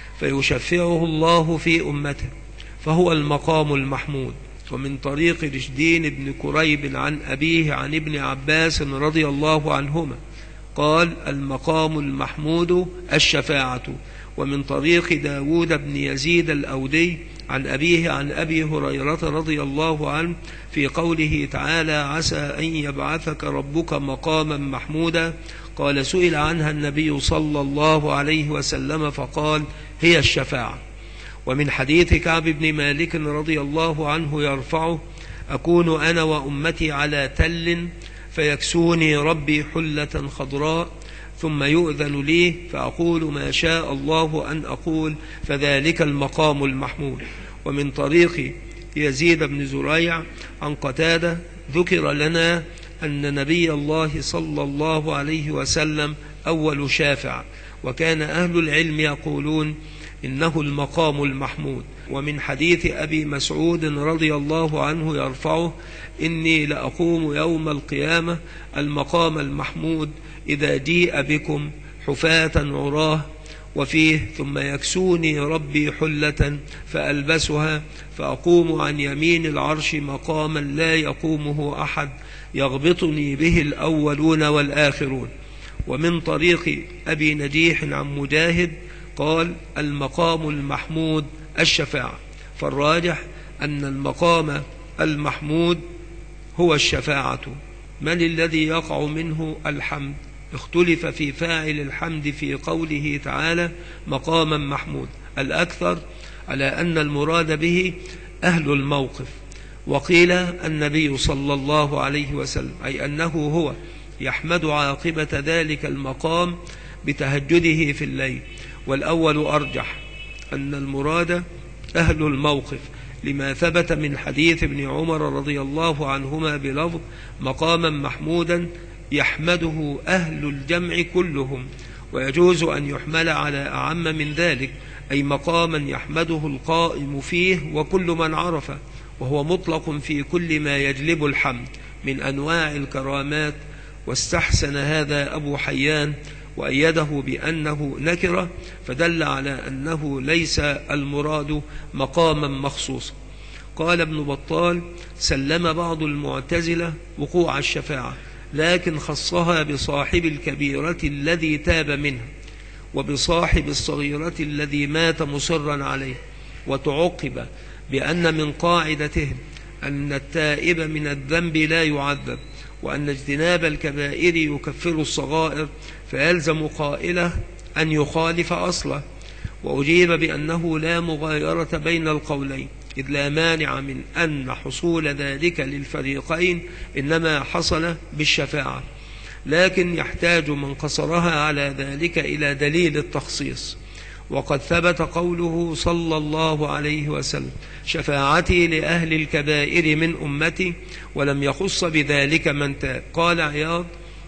فيشفعه الله في أمته فهو المقام المحمود. ومن طريق رشدين بن كريب عن أبيه عن ابن عباس رضي الله عنهما قال: المقام المحمود الشفاعة. ومن طريق داود بن يزيد الأودي عن أبيه عن أبي هريرة رضي الله عنه في قوله تعالى: عسى أن يبعثك ربك مقاما محمودا. قال: سئل عنها النبي صلى الله عليه وسلم فقال: هي الشفاعة. ومن حديث كعب بن مالك رضي الله عنه يرفعه: أكون أنا وأمتي على تل فيكسوني ربي حلة خضراء ثم يؤذن لي فأقول ما شاء الله أن أقول، فذلك المقام المحمود. ومن طريق يزيد بن زريع عن قتادة ذكر لنا أن نبي الله صلى الله عليه وسلم أول شافع، وكان أهل العلم يقولون إنه المقام المحمود. ومن حديث أبي مسعود رضي الله عنه يرفعه: إني لأقوم يوم القيامة المقام المحمود إذا جيء بكم حفاة عراه، وفيه: ثم يكسوني ربي حلة فألبسها فأقوم عن يمين العرش مقاما لا يقومه أحد يغبطني به الأولون والآخرون. ومن طريق أبي نجيح عن مجاهد قال: المقام المحمود الشفاعة. فالراجح أن المقام المحمود هو الشفاعة. من الذي يقع منه الحمد؟ اختلف في فاعل الحمد في قوله تعالى مقاما محمود. الأكثر على أن المراد به أهل الموقف، وقيل النبي صلى الله عليه وسلم، أي أنه هو يحمد عاقبة ذلك المقام بتهجده في الليل. والأول أرجح، أن المراد أهل الموقف، لما ثبت من حديث ابن عمر رضي الله عنهما بلفظ مقاما محمودا يحمده أهل الجمع كلهم. ويجوز أن يحمل على أعم من ذلك، أي مقاما يحمده القائم فيه وكل من عرفه، وهو مطلق في كل ما يجلب الحمد من أنواع الكرامات. واستحسن هذا أبو حيان وأيده بأنه نكرة، فدل على أنه ليس المراد مقاما مخصوصا. قال ابن بطال: سلم بعض المعتزلة وقوع الشفاعة، لكن خصها بصاحب الكبيرة الذي تاب منها، وبصاحب الصغيرة الذي مات مصرا عليه. وتعقب بأن من قاعدتهم أن التائب من الذنب لا يعذب، وأن اجتناب الكبائر يكفر الصغائر، فيلزم قائله أن يخالف أصله. وأجيب بأنه لا مغايرة بين القولين، إذ لا مانع من أن حصول ذلك للفريقين إنما حصل بالشفاعة، لكن يحتاج من قصرها على ذلك إلى دليل التخصيص. وقد ثبت قوله صلى الله عليه وسلم: شفاعتي لأهل الكبائر من أمتي، ولم يخص بذلك من تاب. قال عياض: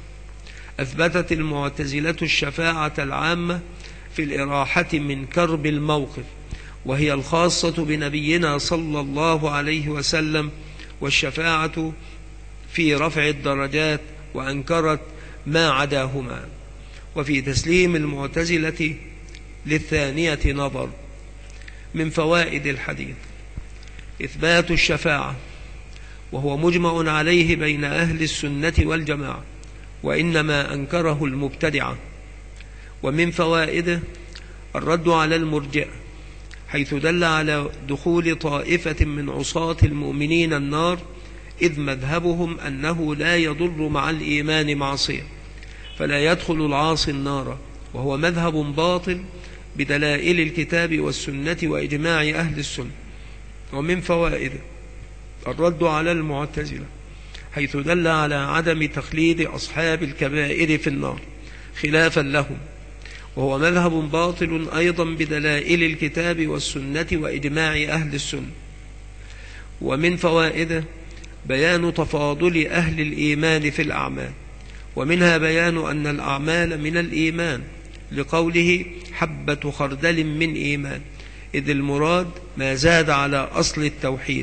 أثبتت المعتزلة الشفاعة العامة في الإراحة من كرب الموقف، وهي الخاصة بنبينا صلى الله عليه وسلم، والشفاعة في رفع الدرجات، وأنكرت ما عداهما. وفي تسليم المعتزلة للثانية نظر. من فوائد الحديث إثبات الشفاعة، وهو مجمع عليه بين أهل السنة والجماعة، وإنما أنكره المبتدعة. ومن فوائده الرد على المرجئة، حيث دل على دخول طائفة من عصاة المؤمنين النار، إذ مذهبهم أنه لا يضر مع الإيمان معصية، فلا يدخل العاصي النار، وهو مذهب باطل بدلائل الكتاب والسنة وإجماع أهل السنة. ومن فوائده الرد على المعتزلة، حيث دل على عدم تخليد أصحاب الكبائر في النار خلافا لهم، وهو مذهب باطل أيضا بدلائل الكتاب والسنة وإجماع أهل السنة. ومن فوائده بيان تفاضل أهل الإيمان في الأعمال، ومنها بيان أن الأعمال من الإيمان، لقوله حبة خردل من إيمان، إذ المراد ما زاد على أصل التوحيد.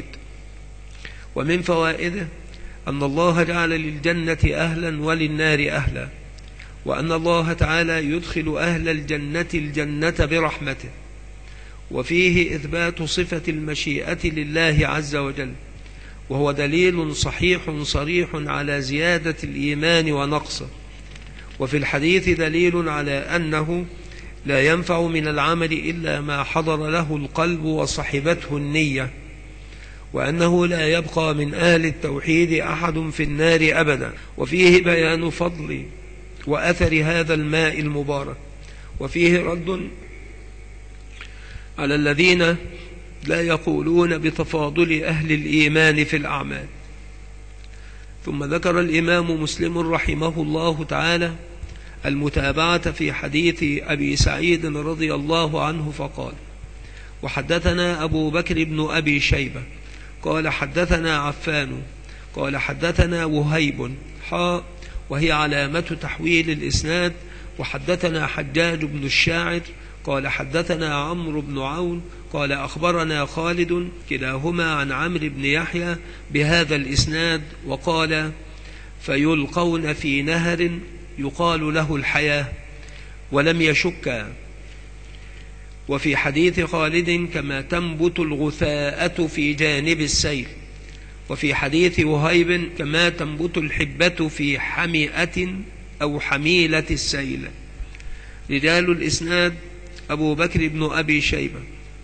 ومن فوائده أن الله جعل للجنة أهلا وللنار أهلا، وأن الله تعالى يدخل أهل الجنة الجنة برحمته. وفيه إثبات صفة المشيئة لله عز وجل، وهو دليل صحيح صريح على زيادة الإيمان ونقصه. وفي الحديث دليل على أنه لا ينفع من العمل إلا ما حضر له القلب وصحبته النية، وأنه لا يبقى من أهل التوحيد أحد في النار أبدا. وفيه بيان فضل وأثر هذا الماء المبارك، وفيه رد على الذين لا يقولون بتفاضل أهل الإيمان في الأعمال. ثم ذكر الإمام مسلم رحمه الله تعالى المتابعة في حديث أبي سعيد رضي الله عنه فقال: وحدثنا أبو بكر بن أبي شيبة قال حدثنا عفان قال حدثنا وهيب وهي علامة تحويل الإسناد. وحدثنا حجاج بن الشاعر قال حدثنا عمرو بن عون قال أخبرنا خالد كلاهما عن عمرو بن يحيى بهذا الإسناد وقال: فيلقون في نهر يقال له الحياة ولم يشك. وفي حديث خالد: كما تنبت الغثاءة في جانب السيل. وفي حديث وهيب: كما تنبت الحبة في حمئة أو حميلة السيل. رجال الإسناد: أبو بكر بن أبي شيبة،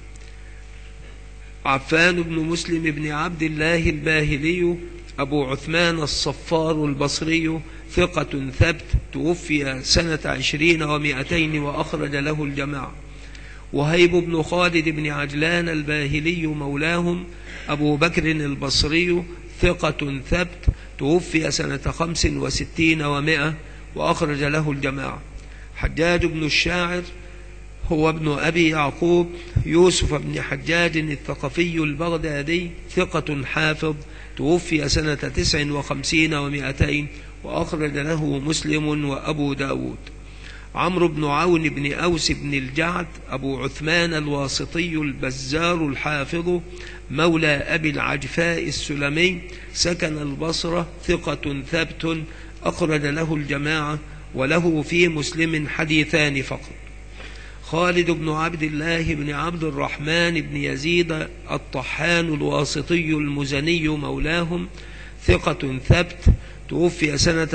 عفان بن مسلم بن عبد الله الباهلي، أبو عثمان الصفار البصري، ثقة ثبت، توفي سنة 20 و200 وأخرج له الجماعة. وهيب بن خالد بن عجلان الباهلي مولاهم، أبو بكر البصري، ثقة ثبت، توفي سنة 65 و100 وأخرج له الجماعة. حجاج بن الشاعر هو ابن أبي يعقوب يوسف بن حجاج الثقفي البغدادي، ثقة حافظ، توفي سنة 59 و200 وأخرج له مسلم وأبو داود. عمرو بن عون بن أوس بن الجعد، أبو عثمان الواسطي البزار الحافظ، مولى أبي العجفاء السلمي، سكن البصرة، ثقة ثبت، أخرج له الجماعة، وله في مسلم حديثان فقط. خالد بن عبد الله بن عبد الرحمن بن يزيد الطحان الواسطي المزني مولاهم، ثقة ثبت، توفي سنة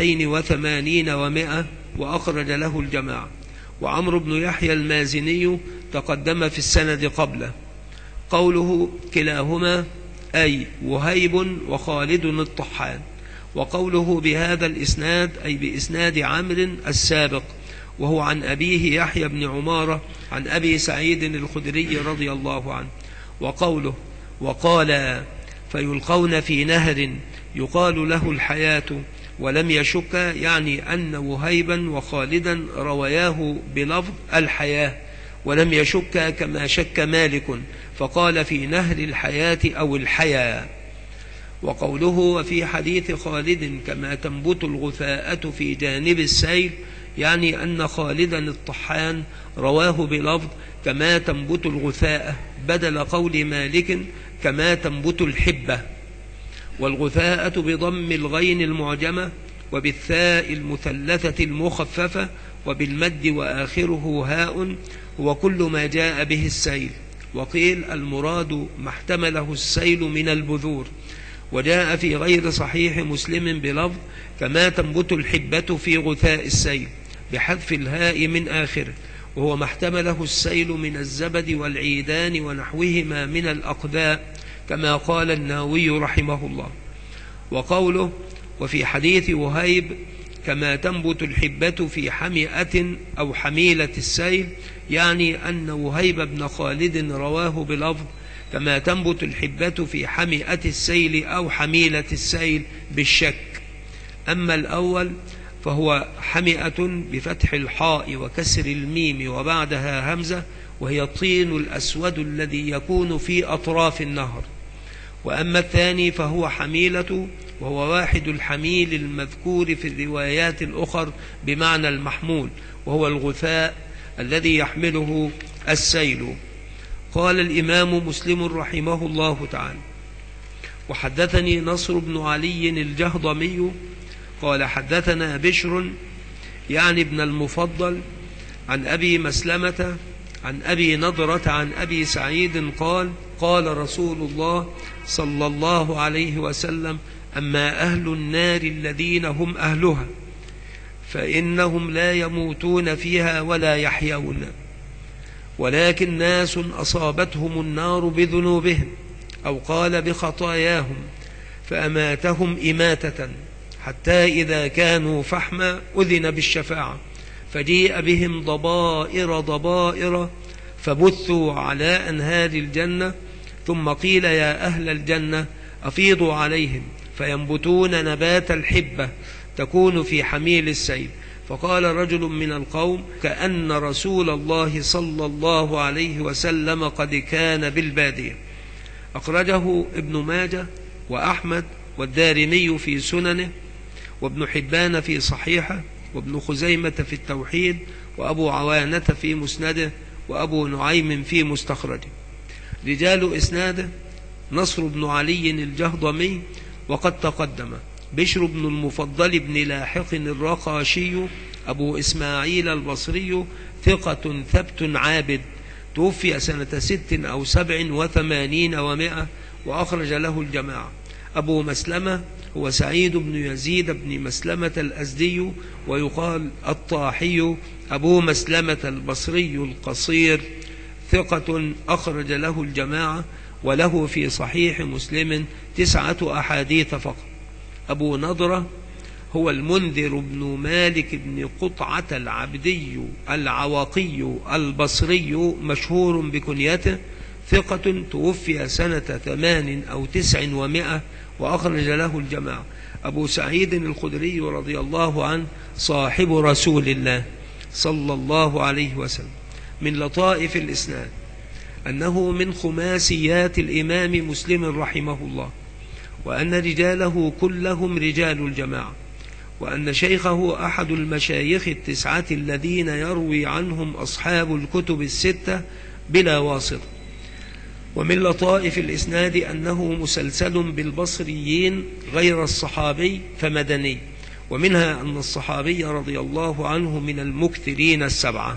82 و100 وأخرج له الجماعة. وعمرو بن يحيى المازني تقدم في السند قبله. قوله كلاهما أي وهيب وخالد الطحان. وقوله بهذا الإسناد أي بإسناد عمرو السابق، وهو عن أبيه يحيى بن عمارة عن أبي سعيد الخدري رضي الله عنه. وقوله وقال: فيلقون في نهر يقال له الحياة ولم يشك، يعني أن وهيبا وخالدا رواياه بلفظ الحياة ولم يشك، كما شك مالك فقال في نهر الحياة أو الحياة. وقوله وفي حديث خالد: كما تنبت الغثاءة في جانب السيل، يعني أن خالدا الطحان رواه بلفظ كما تنبت الغثاءة، بدل قول مالك كما تنبت الحبة. والغثاءة بضم الغين المعجمة وبالثاء المثلثة المخففة وبالمد وآخره هاء، هو كل ما جاء به السيل. وقيل المراد ما احتمله السيل من البذور. وجاء في غير صحيح مسلم بلفظ كما تنبت الحبة في غثاء السيل بحذف الهاء من آخره، وهو ما احتمله السيل من الزبد والعيدان ونحوهما من الأقداء، كما قال النووي رحمه الله. وقوله وفي حديث وهيب: كما تنبت الحبة في حمئة أو حميلة السيل، يعني أن وهيب بن خالد رواه بلفظ كما تنبت الحبة في حمئة السيل أو حميلة السيل بالشك. أما الأول فهو حمئة بفتح الحاء وكسر الميم وبعدها همزة، وهي الطين الأسود الذي يكون في أطراف النهر. وأما الثاني فهو حميلة، وهو واحد الحميل المذكور في الروايات الأخر بمعنى المحمول، وهو الغثاء الذي يحمله السيل. قال الإمام مسلم رحمه الله تعالى: وحدثني نصر بن علي الجهضمي قال حدثنا بشر يعني ابن المفضل عن أبي مسلمة عن أبي نضرة عن أبي سعيد قال: قال رسول الله صلى الله عليه وسلم: أما أهل النار الذين هم أهلها فإنهم لا يموتون فيها ولا يحيون، ولكن ناس أصابتهم النار بذنوبهم، أو قال بخطاياهم، فأماتهم إماتة حتى إذا كانوا فحما أذن بالشفاعة، فجيء بهم ضبائر فبثوا على أنهار الجنة، ثم قيل يا أهل الجنة أفيضوا عليهم فينبتون نبات الحبة تكون في حميل السيل. فقال رجل من القوم كأن رسول الله صلى الله عليه وسلم قد كان بالبادية. أخرجه ابن ماجه وأحمد والدارمي في سننه، وابن حبان في صحيحه، وابن خزيمة في التوحيد، وأبو عوانة في مسنده، وأبو نعيم في مستخرجه. رجال إسناده نصر بن علي الجهضمي وقد تقدم، بشر بن المفضل بن لاحق الرقاشي أبو إسماعيل البصري ثقة ثبت عابد، توفي سنة 6 أو 87 و100، وأخرج له الجماعة. أبو مسلمة هو سعيد بن يزيد بن مسلمة الأزدي، ويقال الطاحي أبو مسلمة البصري القصير، ثقة أخرج له الجماعة، وله في صحيح مسلم 9 أحاديث فقط. أبو نضرة هو المنذر بن مالك بن قطعة العبدي العواقي البصري، مشهور بكنيته، ثقة توفي سنة 8 أو 9 و100، وأخرج له الجماعة. أبو سعيد الخدري رضي الله عنه صاحب رسول الله صلى الله عليه وسلم. من لطائف الإسناد أنه من خماسيات الإمام مسلم رحمه الله، وأن رجاله كلهم رجال الجماعة، وأن شيخه أحد المشايخ 9 الذين يروي عنهم أصحاب الكتب 6 بلا واسطة. ومن لطائف الإسناد أنه مسلسل بالبصريين غير الصحابي فمدني، ومنها أن الصحابي رضي الله عنه من المكثرين 7.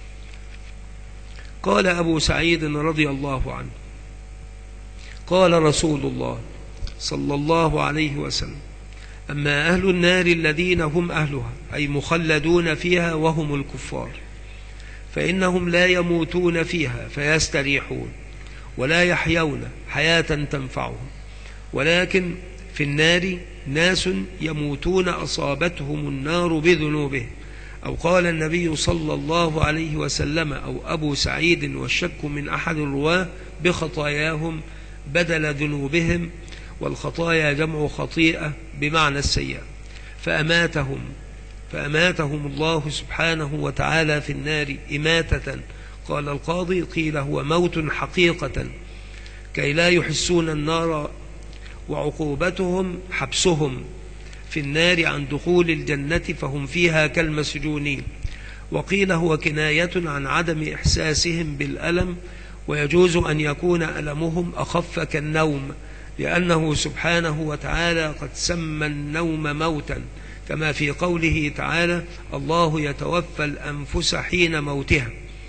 قال أبو سعيد رضي الله عنه قال رسول الله صلى الله عليه وسلم: أما أهل النار الذين هم أهلها، أي مخلدون فيها وهم الكفار، فإنهم لا يموتون فيها فيستريحون، ولا يحيون حياة تنفعهم، ولكن في النار ناس يموتون أصابتهم النار بذنوبهم، أو قال النبي صلى الله عليه وسلم أو أبو سعيد والشك من أحد الرواه بخطاياهم بدل ذنوبهم، والخطايا جمع خطيئة بمعنى السيئة، فأماتهم الله سبحانه وتعالى في النار إماتة. قال القاضي: قيل هو موت حقيقة كي لا يحسون النار، وعقوبتهم حبسهم في النار عن دخول الجنة فهم فيها كالمسجونين. وقيل هو كناية عن عدم إحساسهم بالألم، ويجوز أن يكون ألمهم أخف كالنوم، لأنه سبحانه وتعالى قد سمى النوم موتا، كما في قوله تعالى: الله يتوفى الأنفس حين موتها.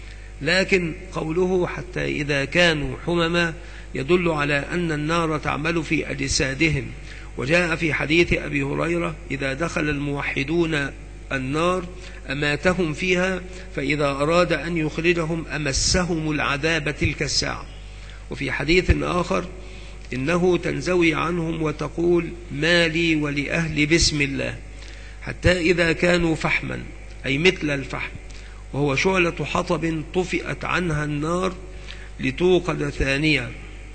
لكن قوله حتى إذا كانوا حمما يدل على أن النار تعمل في أجسادهم، وجاء في حديث أبي هريرة: إذا دخل الموحدون النار أماتهم فيها، فإذا أراد أن يخرجهم أمسهم العذاب تلك الساعة. وفي حديث آخر: إنه تنزوي عنهم وتقول: ما لي ولأهل بسم الله، حتى إذا كانوا فحما، أي مثل الفحم، وهو شعلة حطب طفئت عنها النار لتوقد ثانية،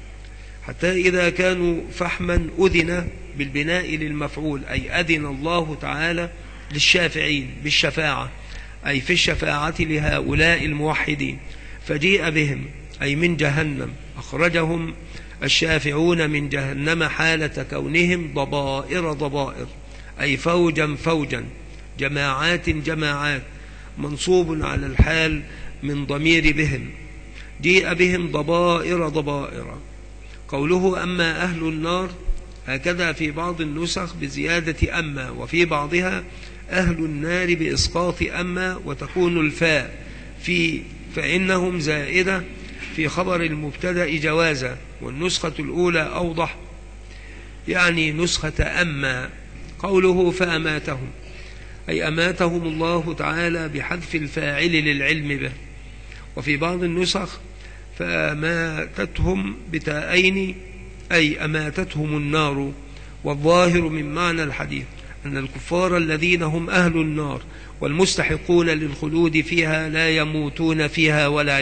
حتى إذا كانوا فحما أذن بالبناء للمفعول، أي أذن الله تعالى للشافعين بالشفاعة، أي في الشفاعة لهؤلاء الموحدين، فجيء بهم أي من جهنم، أخرجهم الشافعون من جهنم حالة كونهم ضبائر، أي فوجا فوجا، جماعات جماعات، منصوب على الحال من ضمير بهم. جيء بهم ضبائر. قوله أما أهل النار هكذا في بعض النسخ بزيادة أما، وفي بعضها أهل النار بإسقاط أما، وتكون الفاء في فإنهم زائدة في خبر المبتدأ جوازا، والنسخة الأولى أوضح، يعني نسخة أما. قوله فأماتهم، أي أماتهم الله تعالى بحذف الفاعل للعلم به. وفي بعض النسخ فأماتتهم بتاءين، أي أماتتهم النار، والظاهر من معنى الحديث أن الكفار الذين هم أهل النار والمستحقون للخلود فيها لا يموتون فيها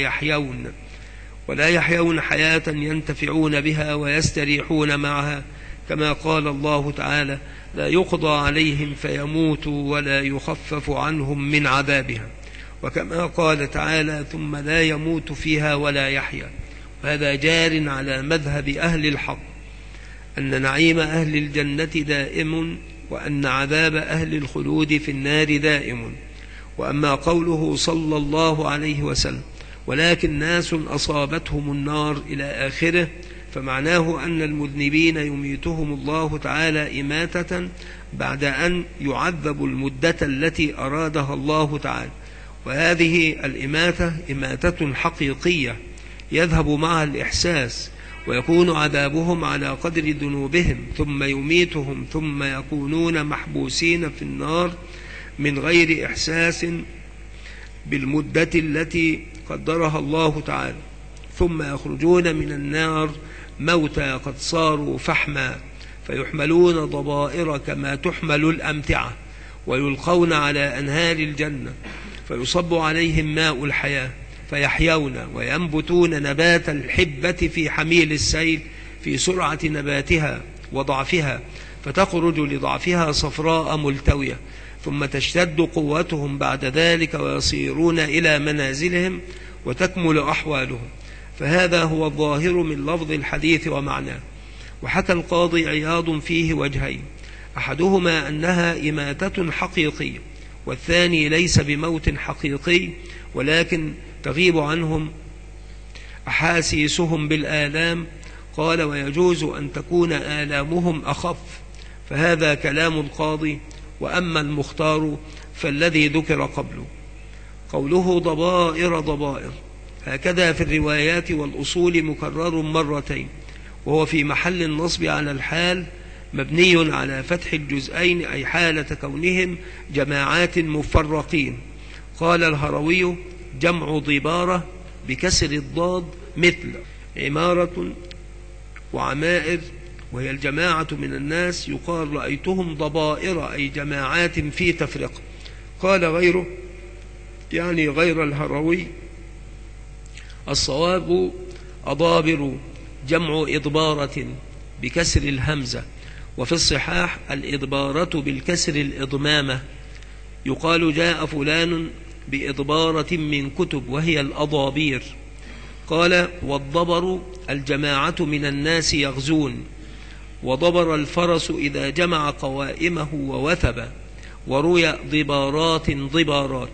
ولا يحيون حياة ينتفعون بها ويستريحون معها، كما قال الله تعالى: لا يقضى عليهم فيموتوا ولا يخفف عنهم من عذابها، وكما قال تعالى: ثم لا يموت فيها ولا يحيا. وهذا جار على مذهب أهل الحق أن نعيم أهل الجنة دائم، وأن عذاب أهل الخلود في النار دائم. وأما قوله صلى الله عليه وسلم: ولكن ناس أصابتهم النار إلى آخره، فمعناه أن المذنبين يميتهم الله تعالى إماتة بعد أن يعذبوا المدة التي أرادها الله تعالى. وهذه الإماتة إماتة حقيقية يذهب معها الإحساس، ويكون عذابهم على قدر ذنوبهم، ثم يميتهم ثم يكونون محبوسين في النار من غير إحساس بالمدة التي قدرها الله تعالى، ثم يخرجون من النار موتى قد صاروا فحما، فيحملون ضبائر كما تحمل الأمتعة، ويلقون على أنهار الجنة، فيصب عليهم ماء الحياة، فيحيون وينبتون نبات الحبة في حميل السيل في سرعة نباتها وضعفها، فتخرج لضعفها صفراء ملتوية، ثم تشتد قوتهم بعد ذلك ويصيرون إلى منازلهم وتكمل أحوالهم. فهذا هو الظاهر من لفظ الحديث ومعناه. وحكى القاضي عياض فيه وجهين: أحدهما أنها إماتة حقيقية، والثاني ليس بموت حقيقي، ولكن تغيب عنهم أحاسيسهم بالآلام. قال: ويجوز أن تكون آلامهم أخف، فهذا كلام القاضي. وأما المختار فالذي ذكر قبله. قوله ضبائر هكذا في الروايات والأصول مكرر مرتين، وهو في محل النصب على الحال مبني على فتح الجزئين، أي حالة كونهم جماعات مفرقين. قال الهروي: جمع ضبارة بكسر الضاد مثل عمارة وعمائر، وهي الجماعة من الناس، يقال: رأيتهم ضبائر، أي جماعات في تفرقة. قال غيره، يعني غير الهروي: الصواب أضابر، جمع إضبارة بكسر الهمزة، وفي الصحاح الإضبارة بالكسر الإضمامة، يقال: جاء فلان بإضبارة من كتب، وهي الأضابير. قال: والضبر الجماعة من الناس يغزون، وضبر الفرس إذا جمع قوائمه ووثب، وروي ضبارات.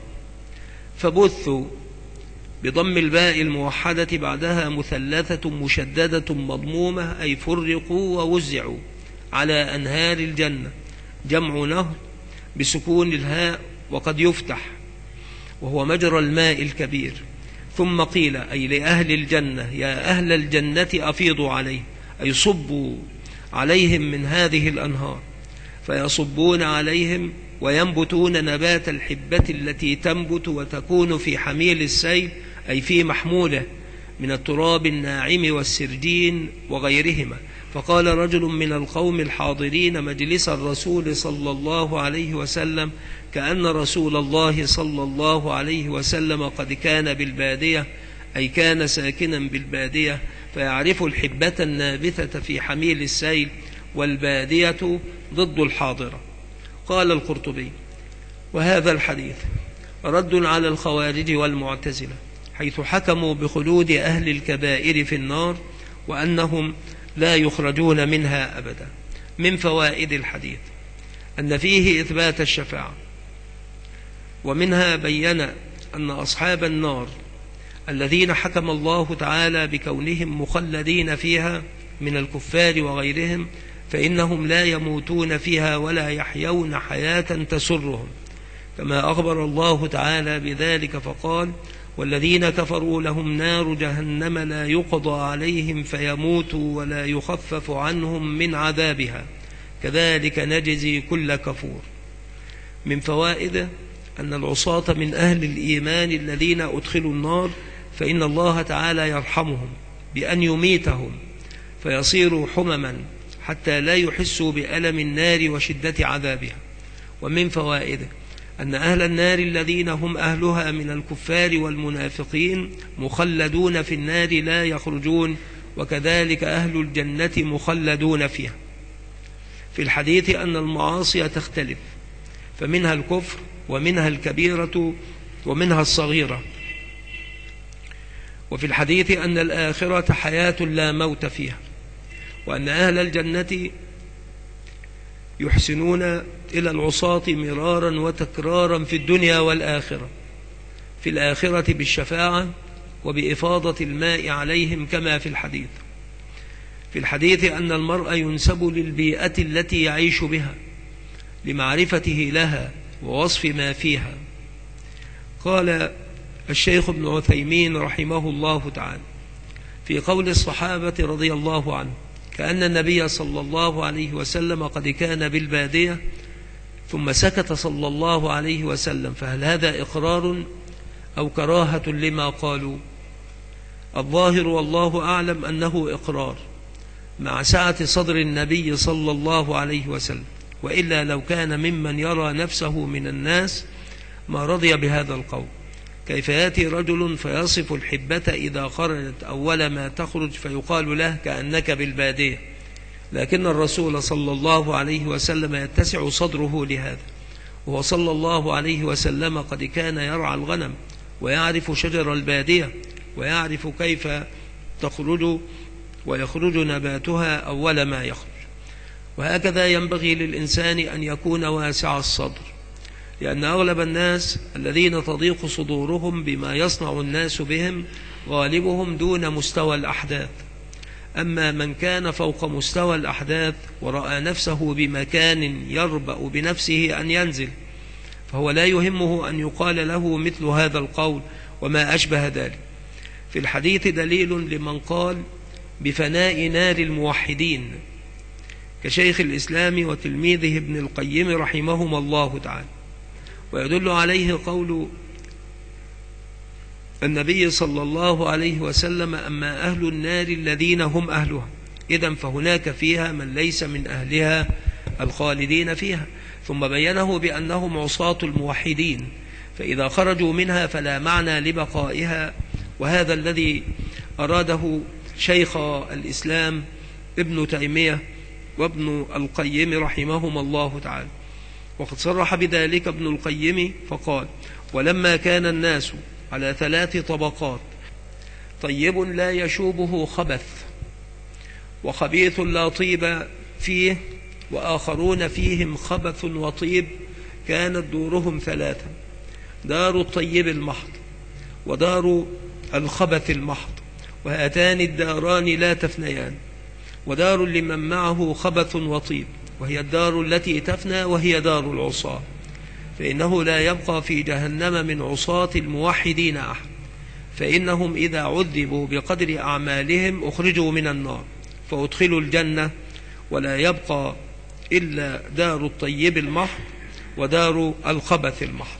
فبثوا بضم الباء الموحدة بعدها مثلثة مشددة مضمومة، أي فرقوا ووزعوا على أنهار الجنة، جمع نهر بسكون الهاء، وقد يفتح، وهو مجرى الماء الكبير. ثم قيل: أي لأهل الجنة: يا أهل الجنة أفيضوا عليه، أي صبوا عليهم من هذه الأنهار، فيصبون عليهم وينبتون نبات الحبة التي تنبت وتكون في حميل السيل، أي في محموله، من التراب الناعم والسرجين وغيرهما. فقال رجل من القوم الحاضرين مجلس الرسول صلى الله عليه وسلم: كأن رسول الله صلى الله عليه وسلم قد كان بالبادية، أي كان ساكنا بالبادية، فيعرف الحبة النابتة في حميل السيل، والبادية ضد الحاضرة. قال القرطبي: وهذا الحديث رد على الخوارج والمعتزلة، حيث حكموا بخلود أهل الكبائر في النار، وأنهم لا يخرجون منها أبدا. من فوائد الحديث أن فيه إثبات الشفاعة، ومنها بين أن أصحاب النار الذين حكم الله تعالى بكونهم مخلدين فيها من الكفار وغيرهم، فإنهم لا يموتون فيها ولا يحيون حياة تسرهم، كما أخبر الله تعالى بذلك فقال: والذين كفروا لهم نار جهنم لا يقضى عليهم فيموتوا ولا يخفف عنهم من عذابها كذلك نجزي كل كفور. من فوائده أن العصاة من أهل الإيمان الذين أدخلوا النار فإن الله تعالى يرحمهم بأن يميتهم فيصيروا حمما حتى لا يحسوا بألم النار وشدة عذابها، ومن فوائده أن أهل النار الذين هم أهلها من الكفار والمنافقين مخلدون في النار لا يخرجون، وكذلك أهل الجنة مخلدون فيها. في الحديث أن المعاصي تختلف، فمنها الكفر ومنها الكبيرة ومنها الصغيرة. وفي الحديث أن الآخرة حياة لا موت فيها، وأن أهل الجنة يحسنون إلى العصاة مرارا وتكرارا في الدنيا والآخرة، في الآخرة بالشفاعة وبإفاضة الماء عليهم كما في الحديث. في الحديث أن المرء ينسب للبيئة التي يعيش بها لمعرفته لها ووصف ما فيها. قال الشيخ ابن عثيمين رحمه الله تعالى في قول الصحابة رضي الله عنه: كأن النبي صلى الله عليه وسلم قد كان بالبادية ثم سكت صلى الله عليه وسلم، فهل هذا إقرار أو كراهة لما قالوا؟ الظاهر والله أعلم أنه إقرار مع سعة صدر النبي صلى الله عليه وسلم، وإلا لو كان ممن يرى نفسه من الناس ما رضي بهذا القول. كيف يأتي رجل فيصف الحبة إذا خرجت أول ما تخرج فيقال له كأنك بالبادية، لكن الرسول صلى الله عليه وسلم يتسع صدره لهذا، وهو صلى الله عليه وسلم قد كان يرعى الغنم ويعرف شجر البادية ويعرف كيف تخرج ويخرج نباتها أول ما يخرج. وهكذا ينبغي للإنسان أن يكون واسع الصدر، لأن أغلب الناس الذين تضيق صدورهم بما يصنع الناس بهم غالبهم دون مستوى الأحداث. أما من كان فوق مستوى الأحداث ورأى نفسه بمكان يربأ بنفسه أن ينزل، فهو لا يهمه أن يقال له مثل هذا القول وما أشبه ذلك. في الحديث دليل لمن قال بفناء نار الموحدين كشيخ الإسلام وتلميذه ابن القيم رحمهما الله تعالى، ويدل عليه قول النبي صلى الله عليه وسلم: أما أهل النار الذين هم أهلها. إذن فهناك فيها من ليس من أهلها الخالدين فيها، ثم بينه بأنهم عصاة الموحدين، فإذا خرجوا منها فلا معنى لبقائها. وهذا الذي أراده شيخ الإسلام ابن تيمية وابن القيم رحمهما الله تعالى. وقد صرح بذلك ابن القيم فقال: ولما كان الناس على 3 طبقات: طيب لا يشوبه خبث، وخبيث لا طيب فيه، وآخرون فيهم خبث وطيب، كانت دورهم 3: دار الطيب المحض، ودار الخبث المحض، وهاتان الداران لا تفنيان، ودار لمن معه خبث وطيب، وهي الدار التي تفنى، وهي دار العصاة، فإنه لا يبقى في جهنم من عصاة الموحدين أحد، فإنهم إذا عذبوا بقدر أعمالهم أخرجوا من النار فأدخلوا الجنة، ولا يبقى إلا دار الطيب المحض ودار الخبث المحض.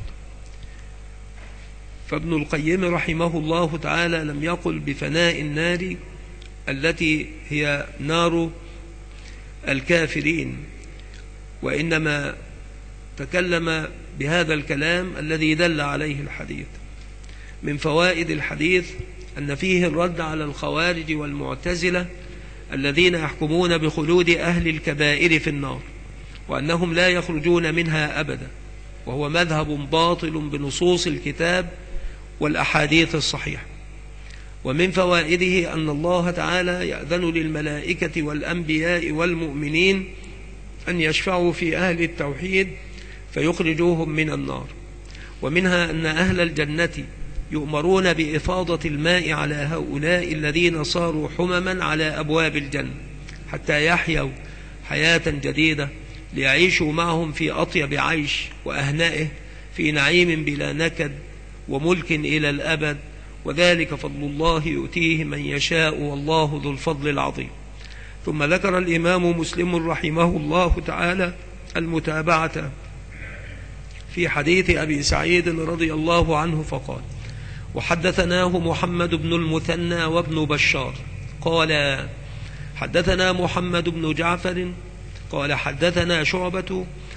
فابن القيم رحمه الله تعالى لم يقل بفناء النار التي هي نار الكافرين، وإنما تكلم بهذا الكلام الذي دل عليه الحديث. من فوائد الحديث أن فيه الرد على الخوارج والمعتزلة الذين يحكمون بخلود أهل الكبائر في النار، وأنهم لا يخرجون منها أبدا، وهو مذهب باطل بنصوص الكتاب والأحاديث الصحيحة. ومن فوائده أن الله تعالى يأذن للملائكة والأنبياء والمؤمنين أن يشفعوا في أهل التوحيد فيخرجوهم من النار. ومنها أن أهل الجنة يؤمرون بإفاضة الماء على هؤلاء الذين صاروا حمما على أبواب الجنة حتى يحيوا حياة جديدة ليعيشوا معهم في أطيب عيش وأهنائه في نعيم بلا نكد وملك إلى الأبد، وذلك فضل الله يؤتيه من يشاء والله ذو الفضل العظيم. ثم ذكر الإمام مسلم رحمه الله تعالى المتابعة في حديث أبي سعيد رضي الله عنه فقال: وحدثناه محمد بن المثنى وابن بشار قال حدثنا محمد بن جعفر قال حدثنا شعبة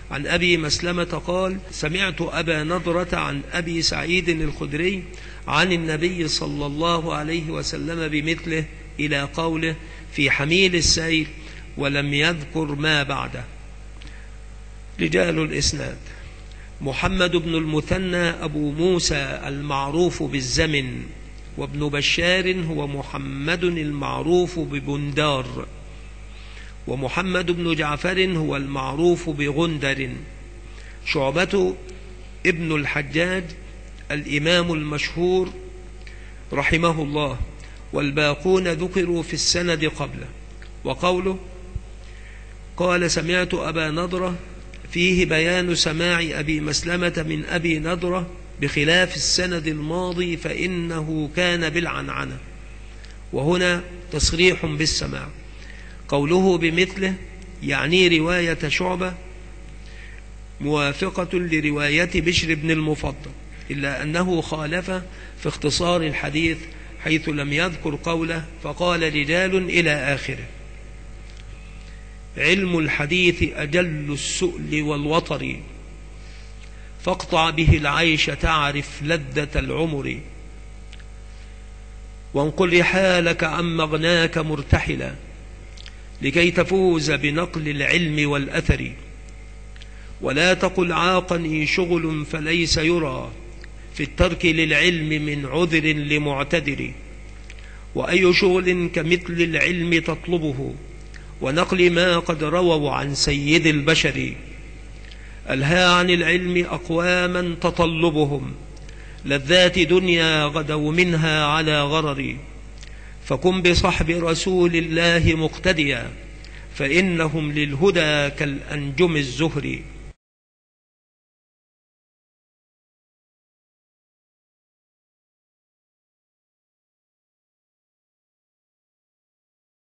عن أبي مسلمة قال: سمعت أبا نضرة عن أبي سعيد الخدري عن النبي صلى الله عليه وسلم بمثله إلى قوله: في حميل السيل، ولم يذكر ما بعده. رجال الإسناد: محمد بن المثنى أبو موسى المعروف بالزمن، وابن بشار هو محمد المعروف ببندار، ومحمد بن جعفر هو المعروف بغندر. شعبة ابن الحجاج الإمام المشهور رحمه الله، والباقون ذكروا في السند قبله. وقوله قال: سمعت أبا نضرة، فيه بيان سماع أبي مسلمة من أبي نضرة بخلاف السند الماضي فإنه كان بالعنعنة، وهنا تصريح بالسماع. قوله بمثله يعني رواية شعبة موافقة لرواية بشر بن المفضل، إلا أنه خالف في اختصار الحديث حيث لم يذكر قوله فقال رجال إلى آخره. علم الحديث أجل السؤل والوطر، فاقطع به العيش تعرف لذة العمر. وانقل رحالك عن مغناك مرتحلا، لكي تفوز بنقل العلم والأثر. ولا تقل عاقني شغل فليس يرى في الترك للعلم من عذر لمعتذر. وأي شغل كمثل العلم تطلبه، ونقل ما قد رووا عن سيد البشر. ألهى عن العلم أقواما تطلبهم، لذات دنيا غدوا منها على غرر. فكن بصحب رسول الله مقتديا، فإنهم للهدى كالأنجم الزهر.